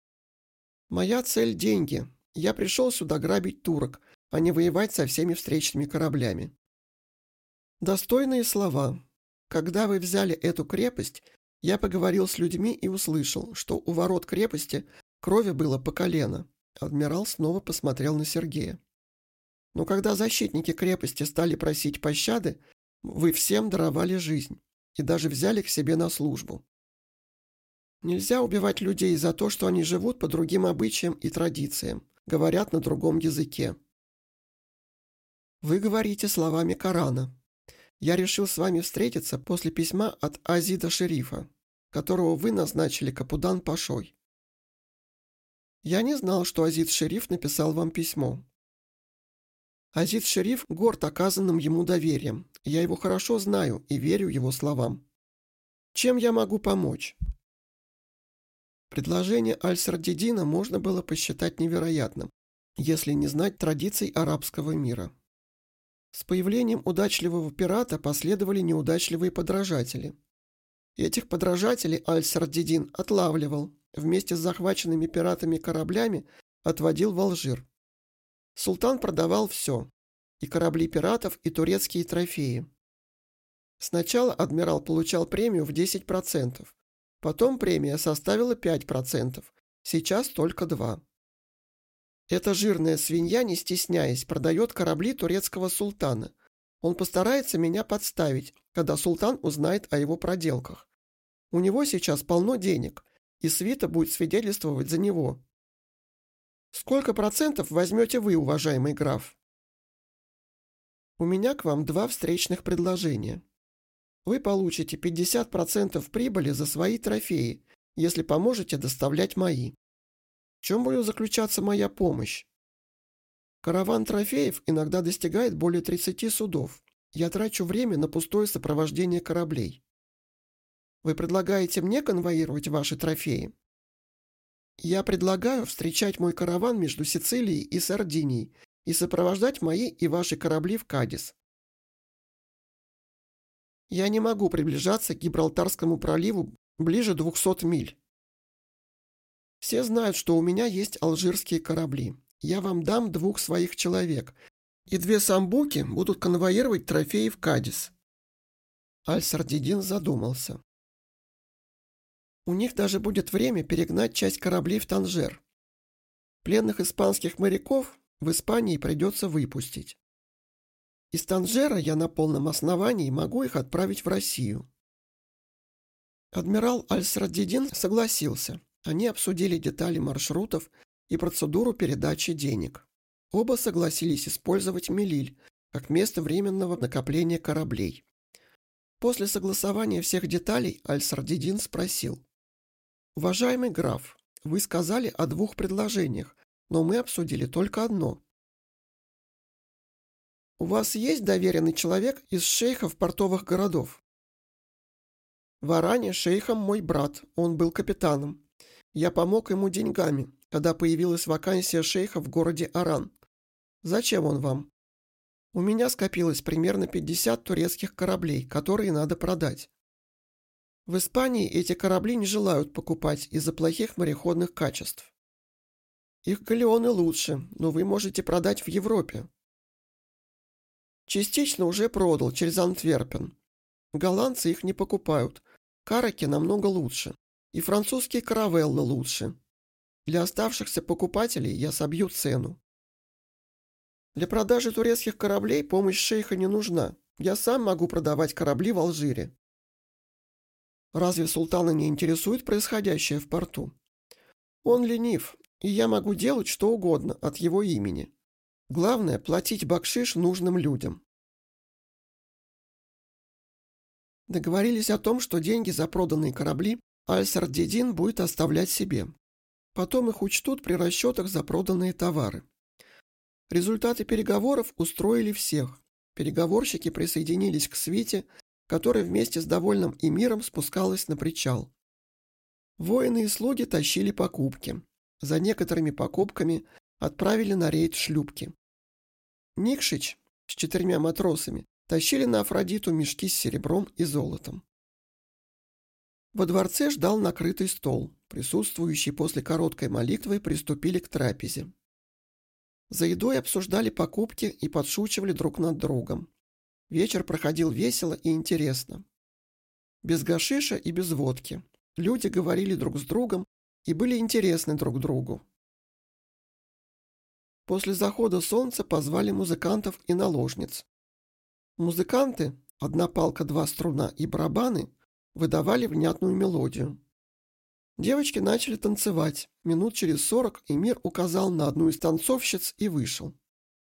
Моя цель – деньги. Я пришел сюда грабить турок, а не воевать со всеми встречными кораблями». Достойные слова. Когда вы взяли эту крепость, я поговорил с людьми и услышал, что у ворот крепости крови было по колено. Адмирал снова посмотрел на Сергея. Но когда защитники крепости стали просить пощады, вы всем даровали жизнь и даже взяли к себе на службу. Нельзя убивать людей за то, что они живут по другим обычаям и традициям, говорят на другом языке. Вы говорите словами Корана. Я решил с вами встретиться после письма от Азида Шерифа, которого вы назначили капудан-пашой. Я не знал, что Азид Шериф написал вам письмо. Азид Шериф горд оказанным ему доверием. Я его хорошо знаю и верю его словам. Чем я могу помочь?» Предложение Аль-Сардидина можно было посчитать невероятным, если не знать традиций арабского мира. С появлением удачливого пирата последовали неудачливые подражатели. Этих подражателей Аль-Сардидин отлавливал, вместе с захваченными пиратами кораблями отводил в Алжир. Султан продавал все – и корабли пиратов, и турецкие трофеи. Сначала адмирал получал премию в 10%, потом премия составила 5%, сейчас только 2%. Эта жирная свинья, не стесняясь, продает корабли турецкого султана. Он постарается меня подставить, когда султан узнает о его проделках. У него сейчас полно денег, и свита будет свидетельствовать за него. Сколько процентов возьмете вы, уважаемый граф? У меня к вам 2 встречных предложения. Вы получите 50% прибыли за свои трофеи, если поможете доставлять мои. В чем будет заключаться моя помощь? Караван трофеев иногда достигает более 30 судов. Я трачу время на пустое сопровождение кораблей. Вы предлагаете мне конвоировать ваши трофеи? Я предлагаю встречать мой караван между Сицилией и Сардинией и сопровождать мои и ваши корабли в Кадис. Я не могу приближаться к Гибралтарскому проливу ближе 200 миль. Все знают, что у меня есть алжирские корабли. Я вам дам 2 своих человек, И 2 самбуки будут конвоировать трофеи в Кадис». Аль-Сардидин задумался. «У них даже будет время перегнать часть кораблей в Танжер. Пленных испанских моряков в Испании придется выпустить. Из Танжера я на полном основании могу их отправить в Россию». Адмирал Аль-Сардидин согласился. Они обсудили детали маршрутов и процедуру передачи денег. Оба согласились использовать Мелиль как место временного накопления кораблей. После согласования всех деталей Аль-Сардидин спросил: «Уважаемый граф, вы сказали о 2 предложениях, но мы обсудили только одно. У вас есть доверенный человек из шейхов портовых городов?» «В Аране шейхом мой брат, он был капитаном. Я помог ему деньгами, когда появилась вакансия шейха в городе Аран. Зачем он вам?» «У меня скопилось примерно 50 турецких кораблей, которые надо продать. В Испании эти корабли не желают покупать из-за плохих мореходных качеств. Их галеоны лучше, но вы можете продать в Европе». «Частично уже продал через Антверпен. Голландцы их не покупают. Караки намного лучше. И французские каравеллы лучше. Для оставшихся покупателей я собью цену. Для продажи турецких кораблей помощь шейха не нужна. Я сам могу продавать корабли в Алжире». «Разве султана не интересует происходящее в порту?» «Он ленив, и я могу делать что угодно от его имени. Главное – платить бакшиш нужным людям». Договорились о том, что деньги за проданные корабли Аль-Сардидин будет оставлять себе. Потом их учтут при расчетах за проданные товары. Результаты переговоров устроили всех. Переговорщики присоединились к свите, которая вместе с довольным эмиром спускалась на причал. Воины и слуги тащили покупки. За некоторыми покупками отправили на рейд шлюпки. Никшич с 4 матросами тащили на Афродиту мешки с серебром и золотом. Во дворце ждал накрытый стол. Присутствующие после короткой молитвы приступили к трапезе. За едой обсуждали покупки и подшучивали друг над другом. Вечер проходил весело и интересно. Без гашиша и без водки. Люди говорили друг с другом и были интересны друг другу. После захода солнца позвали музыкантов и наложниц. Музыканты, 1 палка, 2 струна и барабаны, выдавали внятную мелодию. Девочки начали танцевать. Минут через 40 эмир указал на одну из танцовщиц и вышел.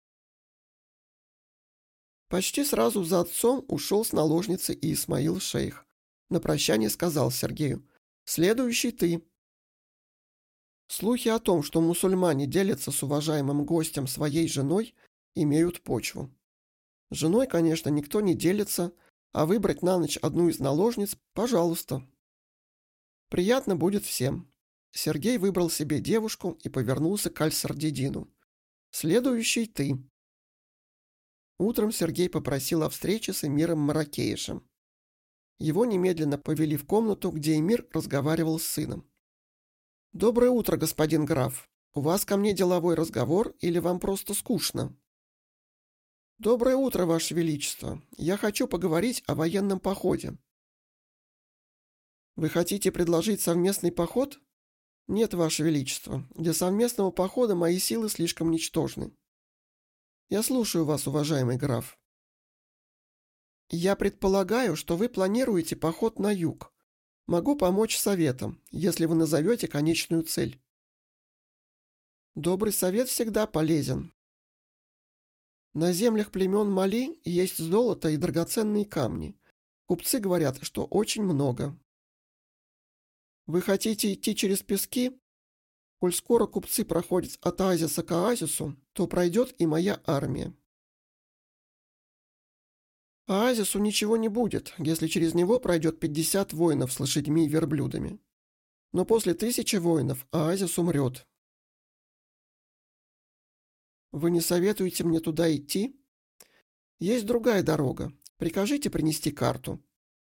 Почти сразу за отцом ушел с наложницей и Исмаил шейх. На прощание сказал Сергею: «Следующий ты». Слухи о том, что мусульмане делятся с уважаемым гостем своей женой, имеют почву. С женой, конечно, никто не делится, а выбрать на ночь одну из наложниц – пожалуйста. Приятно будет всем. Сергей выбрал себе девушку и повернулся к Аль-Сардидину. «Следующий ты». Утром Сергей попросил о встрече с эмиром Маракейшем. Его немедленно повели в комнату, где эмир разговаривал с сыном. «Доброе утро, господин граф. У вас ко мне деловой разговор или вам просто скучно?» «Доброе утро, ваше величество. Я хочу поговорить о военном походе». «Вы хотите предложить совместный поход?» «Нет, ваше величество. Для совместного похода мои силы слишком ничтожны». «Я слушаю вас, уважаемый граф». «Я предполагаю, что вы планируете поход на юг. Могу помочь советом, если вы назовете конечную цель». «Добрый совет всегда полезен. На землях племен Мали есть золото и драгоценные камни. Купцы говорят, что очень много». «Вы хотите идти через пески? Коль скоро купцы проходят от оазиса к оазису, то пройдет и моя армия». «Оазису ничего не будет, если через него пройдет 50 воинов с лошадьми и верблюдами. Но после 1000 воинов оазис умрет». «Вы не советуете мне туда идти?» «Есть другая дорога. Прикажите принести карту».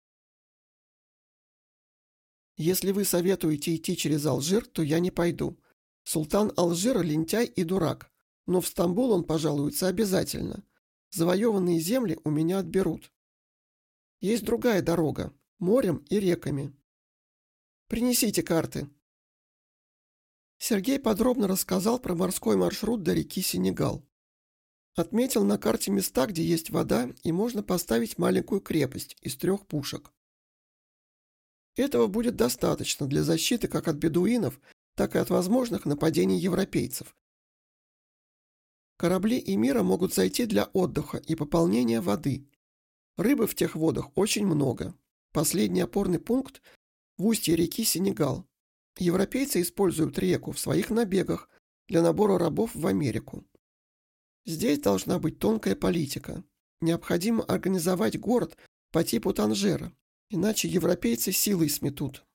«Если вы советуете идти через Алжир, то я не пойду. Султан Алжира лентяй и дурак. Но в Стамбул он пожалуется обязательно. Завоеванные земли у меня отберут. Есть другая дорога, морем и реками. Принесите карты». Сергей подробно рассказал про морской маршрут до реки Сенегал. Отметил на карте места, где есть вода, и можно поставить маленькую крепость из 3 пушек. Этого будет достаточно для защиты как от бедуинов, так и от возможных нападений европейцев. Корабли эмира могут зайти для отдыха и пополнения воды. Рыбы в тех водах очень много. Последний опорный пункт в устье реки Сенегал. Европейцы используют реку в своих набегах для набора рабов в Америку. Здесь должна быть тонкая политика. Необходимо организовать город по типу Танжера, иначе европейцы силой сметут.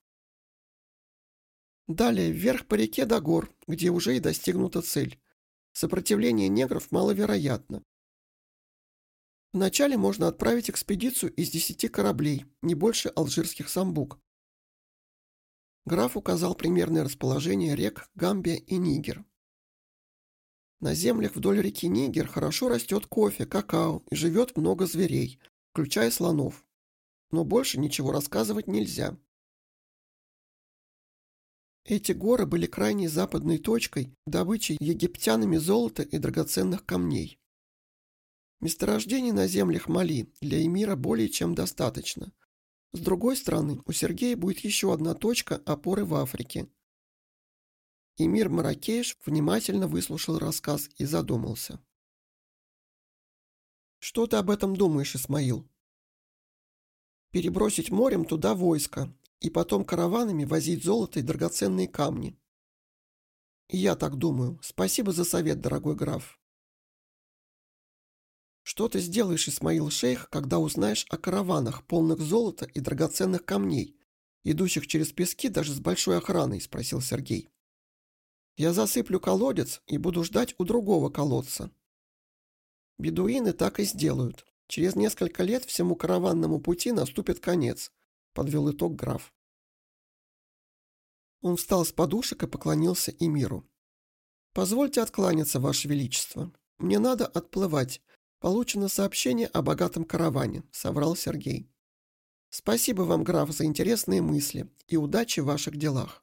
Далее вверх по реке до гор, где уже и достигнута цель. Сопротивление негров маловероятно. Вначале можно отправить экспедицию из 10 кораблей, не больше алжирских самбук. Граф указал примерное расположение рек Гамбия и Нигер. На землях вдоль реки Нигер хорошо растет кофе, какао и живет много зверей, включая слонов. Но больше ничего рассказывать нельзя. Эти горы были крайней западной точкой добычи египтянами золота и драгоценных камней. Месторождений на землях Мали для эмира более чем достаточно. С другой стороны, у Сергея будет еще одна точка опоры в Африке. Эмир Марракеш внимательно выслушал рассказ и задумался. «Что ты об этом думаешь, Исмаил?» «Перебросить морем туда войско и потом караванами возить золото и драгоценные камни». «И я так думаю. Спасибо за совет, дорогой граф». «Что ты сделаешь, Исмаил шейх, когда узнаешь о караванах, полных золота и драгоценных камней, идущих через пески даже с большой охраной?» – спросил Сергей. «Я засыплю колодец и буду ждать у другого колодца». «Бедуины так и сделают. Через несколько лет всему караванному пути наступит конец», – подвел итог граф. Он встал с подушек и поклонился эмиру. «Позвольте откланяться, Ваше Величество. Мне надо отплывать. Получено сообщение о богатом караване», – соврал Сергей. «Спасибо вам, граф, за интересные мысли и удачи в ваших делах».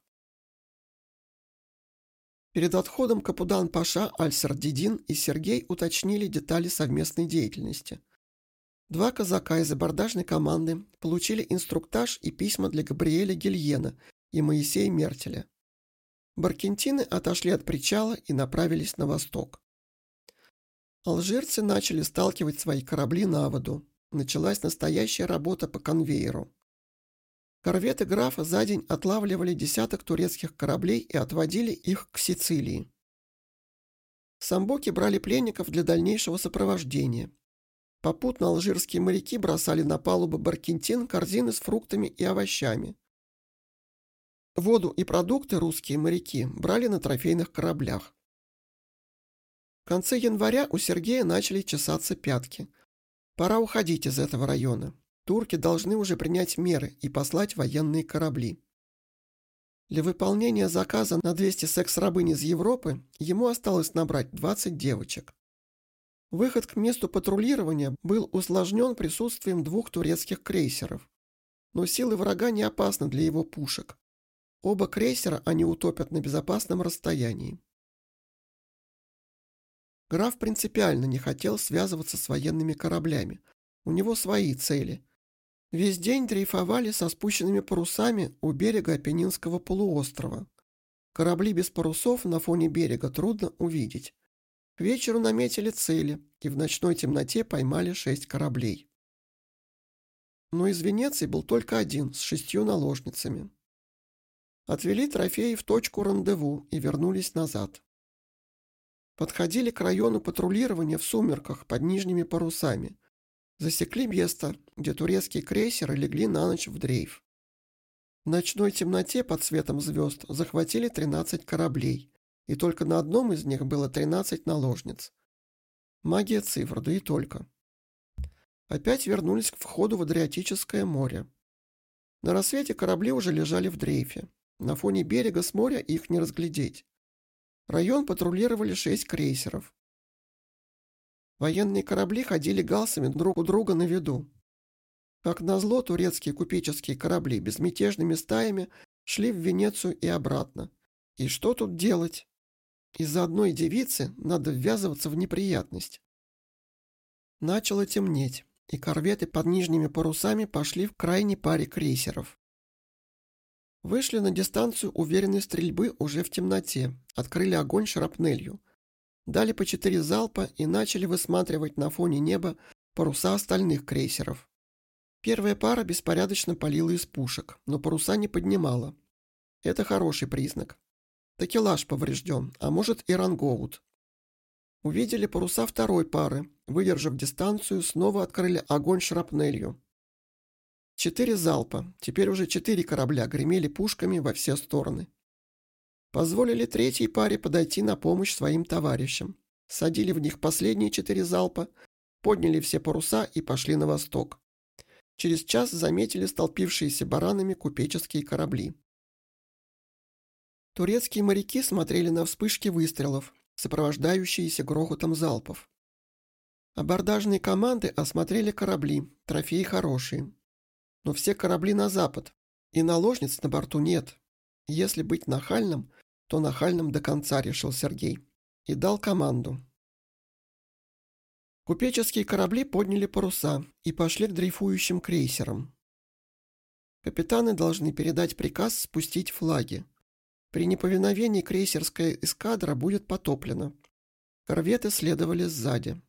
Перед отходом Капудан-паша Аль-Сардидин и Сергей уточнили детали совместной деятельности. 2 казака из абордажной команды получили инструктаж и письма для Габриэля Гильена и Моисея Мертеля. Баркентины отошли от причала и направились на восток. Алжирцы начали сталкивать свои корабли на воду. Началась настоящая работа по конвейеру. Корветы графа за день отлавливали десяток турецких кораблей и отводили их к Сицилии. Самбуки брали пленников для дальнейшего сопровождения. Попутно алжирские моряки бросали на палубу баркентин корзины с фруктами и овощами. Воду и продукты русские моряки брали на трофейных кораблях. В конце января у Сергея начали чесаться пятки. Пора уходить из этого района. Турки должны уже принять меры и послать военные корабли. Для выполнения заказа на 200 секс-рабынь из Европы ему осталось набрать 20 девочек. Выход к месту патрулирования был усложнен присутствием 2 турецких крейсеров. Но силы врага не опасны для его пушек. Оба крейсера они утопят на безопасном расстоянии. Граф принципиально не хотел связываться с военными кораблями. У него свои цели. Весь день дрейфовали со спущенными парусами у берега Апеннинского полуострова. Корабли без парусов на фоне берега трудно увидеть. К вечеру наметили цели и в ночной темноте поймали 6 кораблей. Но из Венеции был только один с 6 наложницами. Отвели трофеи в точку рандеву и вернулись назад. Подходили к району патрулирования в сумерках под нижними парусами. Засекли место, где турецкие крейсеры легли на ночь в дрейф. В ночной темноте под светом звезд захватили 13 кораблей, и только на одном из них было 13 наложниц. Магия цифр, да и только. Опять вернулись к входу в Адриатическое море. На рассвете корабли уже лежали в дрейфе. На фоне берега с моря их не разглядеть. Район патрулировали 6 крейсеров. Военные корабли ходили галсами друг у друга на виду. Как назло, турецкие купеческие корабли безмятежными стаями шли в Венецию и обратно. И что тут делать? Из-за одной девицы надо ввязываться в неприятность. Начало темнеть, и корветы под нижними парусами пошли в крайней паре крейсеров. Вышли на дистанцию уверенной стрельбы уже в темноте, открыли огонь шрапнелью, дали по 4 залпа и начали высматривать на фоне неба паруса остальных крейсеров. Первая пара беспорядочно палила из пушек, но паруса не поднимала. Это хороший признак. Такелаж поврежден, а может и рангоут. Увидели паруса второй пары, выдержав дистанцию, снова открыли огонь шрапнелью. 4 залпа, теперь уже 4 корабля гремели пушками во все стороны. Позволили третьей паре подойти на помощь своим товарищам. Садили в них последние 4 залпа, подняли все паруса и пошли на восток. Через час заметили столпившиеся баранами купеческие корабли. Турецкие моряки смотрели на вспышки выстрелов, сопровождающиеся грохотом залпов. Абордажные команды осмотрели корабли, трофеи хорошие. Но все корабли на запад, и наложниц на борту нет. Если быть нахальным, то нахальным до конца, решил Сергей, и дал команду. Купеческие корабли подняли паруса и пошли к дрейфующим крейсерам. Капитаны должны передать приказ спустить флаги. При неповиновении крейсерская эскадра будет потоплена. Корветы следовали сзади.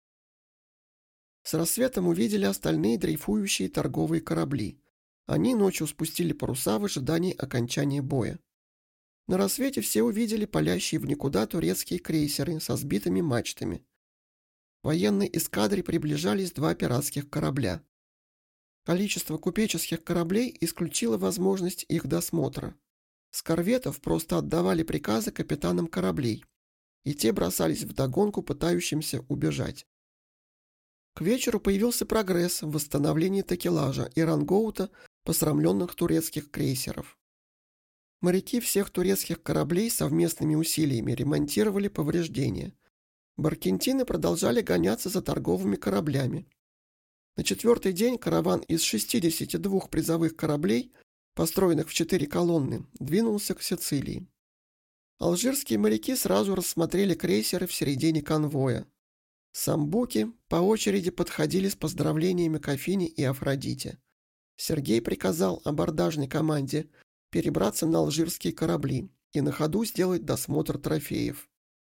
С рассветом увидели остальные дрейфующие торговые корабли. Они ночью спустили паруса в ожидании окончания боя. На рассвете все увидели палящие в никуда турецкие крейсеры со сбитыми мачтами. В военной эскадре приближались 2 пиратских корабля. Количество купеческих кораблей исключило возможность их досмотра. С корветов просто отдавали приказы капитанам кораблей, и те бросались вдогонку пытающимся убежать. К вечеру появился прогресс в восстановлении такелажа и рангоута посрамленных турецких крейсеров. Моряки всех турецких кораблей совместными усилиями ремонтировали повреждения. Баркентины продолжали гоняться за торговыми кораблями. На 4-й день караван из 62 призовых кораблей, построенных в 4 колонны, двинулся к Сицилии. Алжирские моряки сразу рассмотрели крейсеры в середине конвоя. Самбуки по очереди подходили с поздравлениями к Афине и Афродите. Сергей приказал абордажной команде перебраться на алжирские корабли и на ходу сделать досмотр трофеев.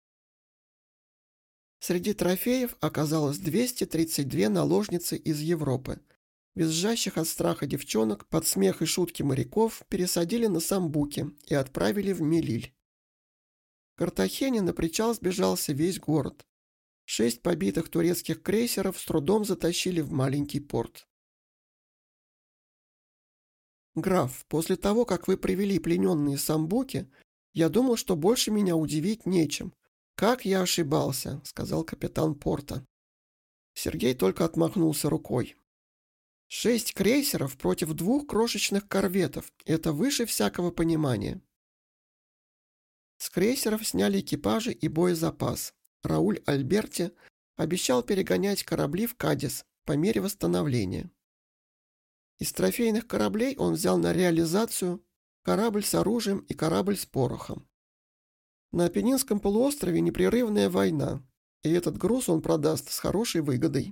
Среди трофеев оказалось 232 наложницы из Европы. Визжащих от страха девчонок под смех и шутки моряков пересадили на самбуки и отправили в Мелиль. В Картахене на причал сбежался весь город. 6 побитых турецких крейсеров с трудом затащили в маленький порт. «Граф, после того, как вы привели плененные самбуки, я думал, что больше меня удивить нечем. Как я ошибался», — сказал капитан порта. Сергей только отмахнулся рукой. 6 крейсеров против 2 крошечных корветов — это выше всякого понимания. С крейсеров сняли экипажи и боезапас. Рауль Альберти обещал перегонять корабли в Кадис по мере восстановления. Из трофейных кораблей он взял на реализацию корабль с оружием и корабль с порохом. На Апеннинском полуострове непрерывная война, и этот груз он продаст с хорошей выгодой.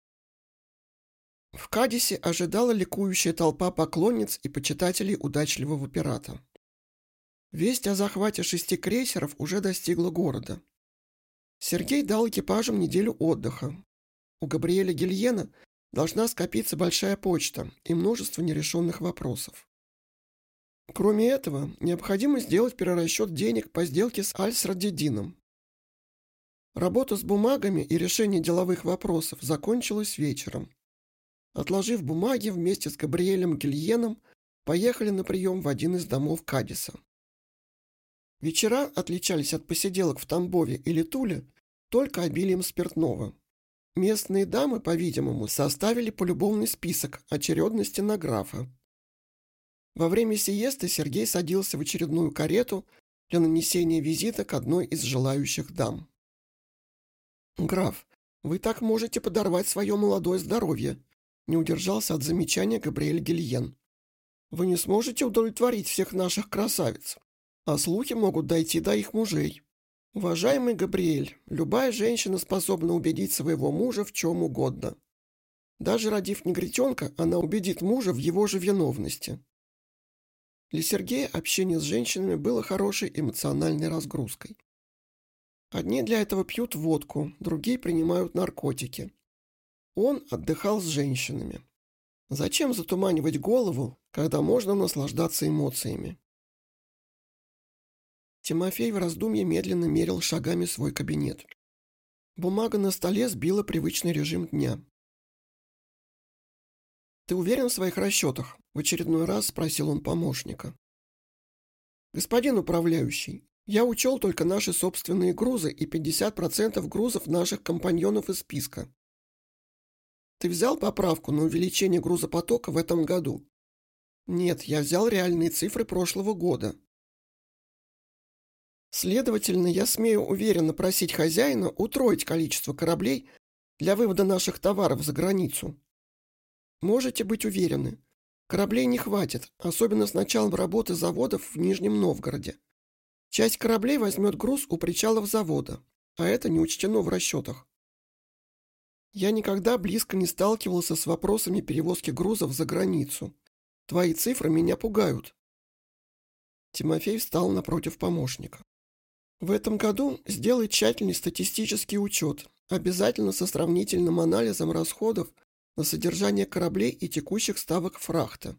В Кадисе ожидала ликующая толпа поклонниц и почитателей удачливого пирата. Весть о захвате 6 крейсеров уже достигла города. Сергей дал экипажам неделю отдыха. У Габриэля Гильена должна скопиться большая почта и множество нерешенных вопросов. Кроме этого, необходимо сделать перерасчет денег по сделке с Аль-Сраддидином. Работа с бумагами и решение деловых вопросов закончилась вечером. Отложив бумаги, вместе с Габриэлем Гильеном поехали на прием в один из домов Кадиса. Вечера отличались от посиделок в Тамбове или Туле только обилием спиртного. Местные дамы, по-видимому, составили полюбовный список очередности на графа. Во время сиесты Сергей садился в очередную карету для нанесения визита к одной из желающих дам. «Граф, Вы так можете подорвать свое молодое здоровье, не удержался от замечания Габриэль Гильен. Вы не сможете удовлетворить всех наших красавиц, а слухи могут дойти до их мужей. Уважаемый Габриэль, любая женщина способна убедить своего мужа в чем угодно. Даже родив негритенка, она убедит мужа в его же виновности. Для Сергея общение с женщинами было хорошей эмоциональной разгрузкой. Одни для этого пьют водку, другие принимают наркотики. Он отдыхал с женщинами. Зачем затуманивать голову, когда можно наслаждаться эмоциями? Тимофей в раздумье медленно мерил шагами свой кабинет. Бумага на столе сбила привычный режим дня. «Ты уверен в своих расчетах?» – в очередной раз спросил он помощника. «Господин управляющий, я учел только наши собственные грузы и 50% грузов наших компаньонов из списка. Ты взял поправку на увеличение грузопотока в этом году?» «Нет, я взял реальные цифры прошлого года». «Следовательно, я смею уверенно просить хозяина утроить количество кораблей для вывода наших товаров за границу. Можете быть уверены, кораблей не хватит, особенно с началом работы заводов в Нижнем Новгороде. Часть кораблей возьмет груз у причалов завода, а это не учтено в расчетах. Я никогда близко не сталкивался с вопросами перевозки грузов за границу. Твои цифры меня пугают». Тимофей встал напротив помощника. «В этом году сделай тщательный статистический учет, обязательно со сравнительным анализом расходов на содержание кораблей и текущих ставок фрахта».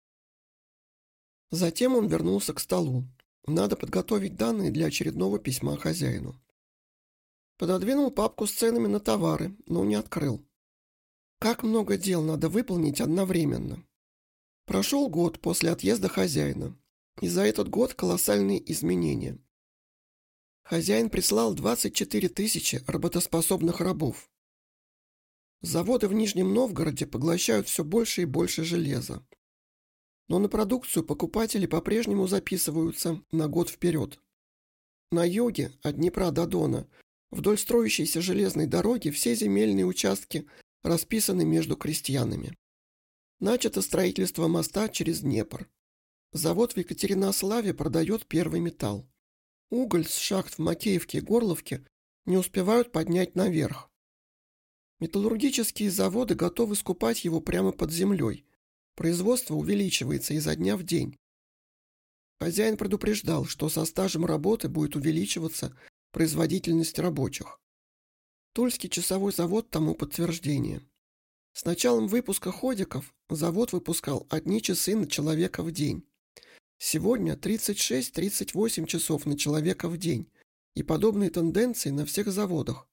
Затем он вернулся к столу. Надо подготовить данные для очередного письма хозяину. Пододвинул папку с ценами на товары, но не открыл. Как много дел надо выполнить одновременно. Прошел год после отъезда хозяина, и за этот год колоссальные изменения. Хозяин прислал 24 тысячи работоспособных рабов. Заводы в Нижнем Новгороде поглощают все больше и больше железа. Но на продукцию покупатели по-прежнему записываются на год вперед. На юге, от Днепра до Дона, вдоль строящейся железной дороги все земельные участки расписаны между крестьянами. Начато строительство моста через Днепр. Завод в Екатеринославе продает первый металл. Уголь с шахт в Макеевке и Горловке не успевают поднять наверх. Металлургические заводы готовы скупать его прямо под землей. Производство увеличивается изо дня в день. Хозяин предупреждал, что со стажем работы будет увеличиваться производительность рабочих. Тульский часовой завод тому подтверждение. С началом выпуска ходиков завод выпускал одни часы на человека в день. Сегодня 36-38 часов на человека в день, и подобные тенденции на всех заводах.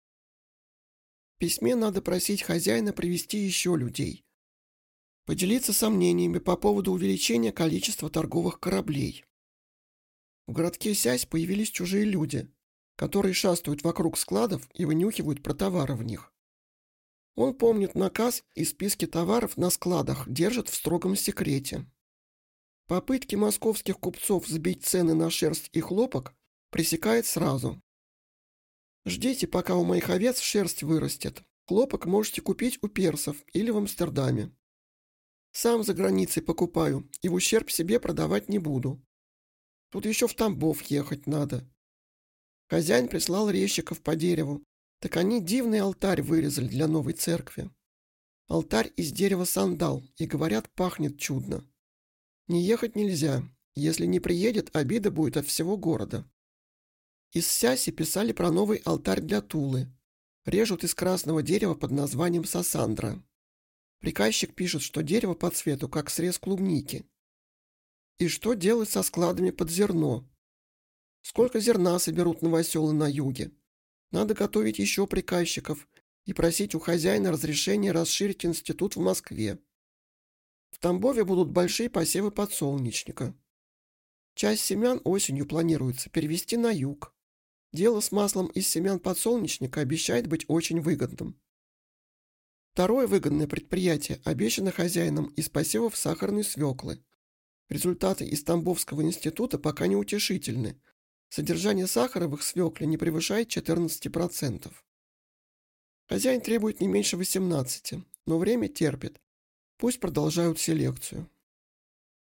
В письме надо просить хозяина привести еще людей. Поделиться сомнениями по поводу увеличения количества торговых кораблей. В городке Сясь появились чужие люди, которые шастают вокруг складов и вынюхивают про товары в них. Он помнит наказ и списки товаров на складах держит в строгом секрете. Попытки московских купцов сбить цены на шерсть и хлопок пресекает сразу. Ждите, пока у моих овец шерсть вырастет. Хлопок можете купить у персов или в Амстердаме. Сам за границей покупаю и в ущерб себе продавать не буду. Тут еще в Тамбов ехать надо. Хозяин прислал резчиков по дереву, так они дивный алтарь вырезали для новой церкви. Алтарь из дерева сандал, и, говорят, пахнет чудно. Не ехать нельзя. Если не приедет, обида будет от всего города. Из Сяси писали про новый алтарь для Тулы. Режут из красного дерева под названием сасандра. Приказчик пишет, что дерево по цвету, как срез клубники. И что делать со складами под зерно? Сколько зерна соберут новоселы на юге? Надо готовить еще приказчиков и просить у хозяина разрешения расширить институт в Москве. В Тамбове будут большие посевы подсолнечника. Часть семян осенью планируется перевести на юг. Дело с маслом из семян подсолнечника обещает быть очень выгодным. Второе выгодное предприятие обещано хозяином из посевов сахарной свеклы. Результаты из Тамбовского института пока неутешительны. Содержание сахара в их свекле не превышает 14%. Хозяин требует не меньше 18, но время терпит. Пусть продолжают селекцию.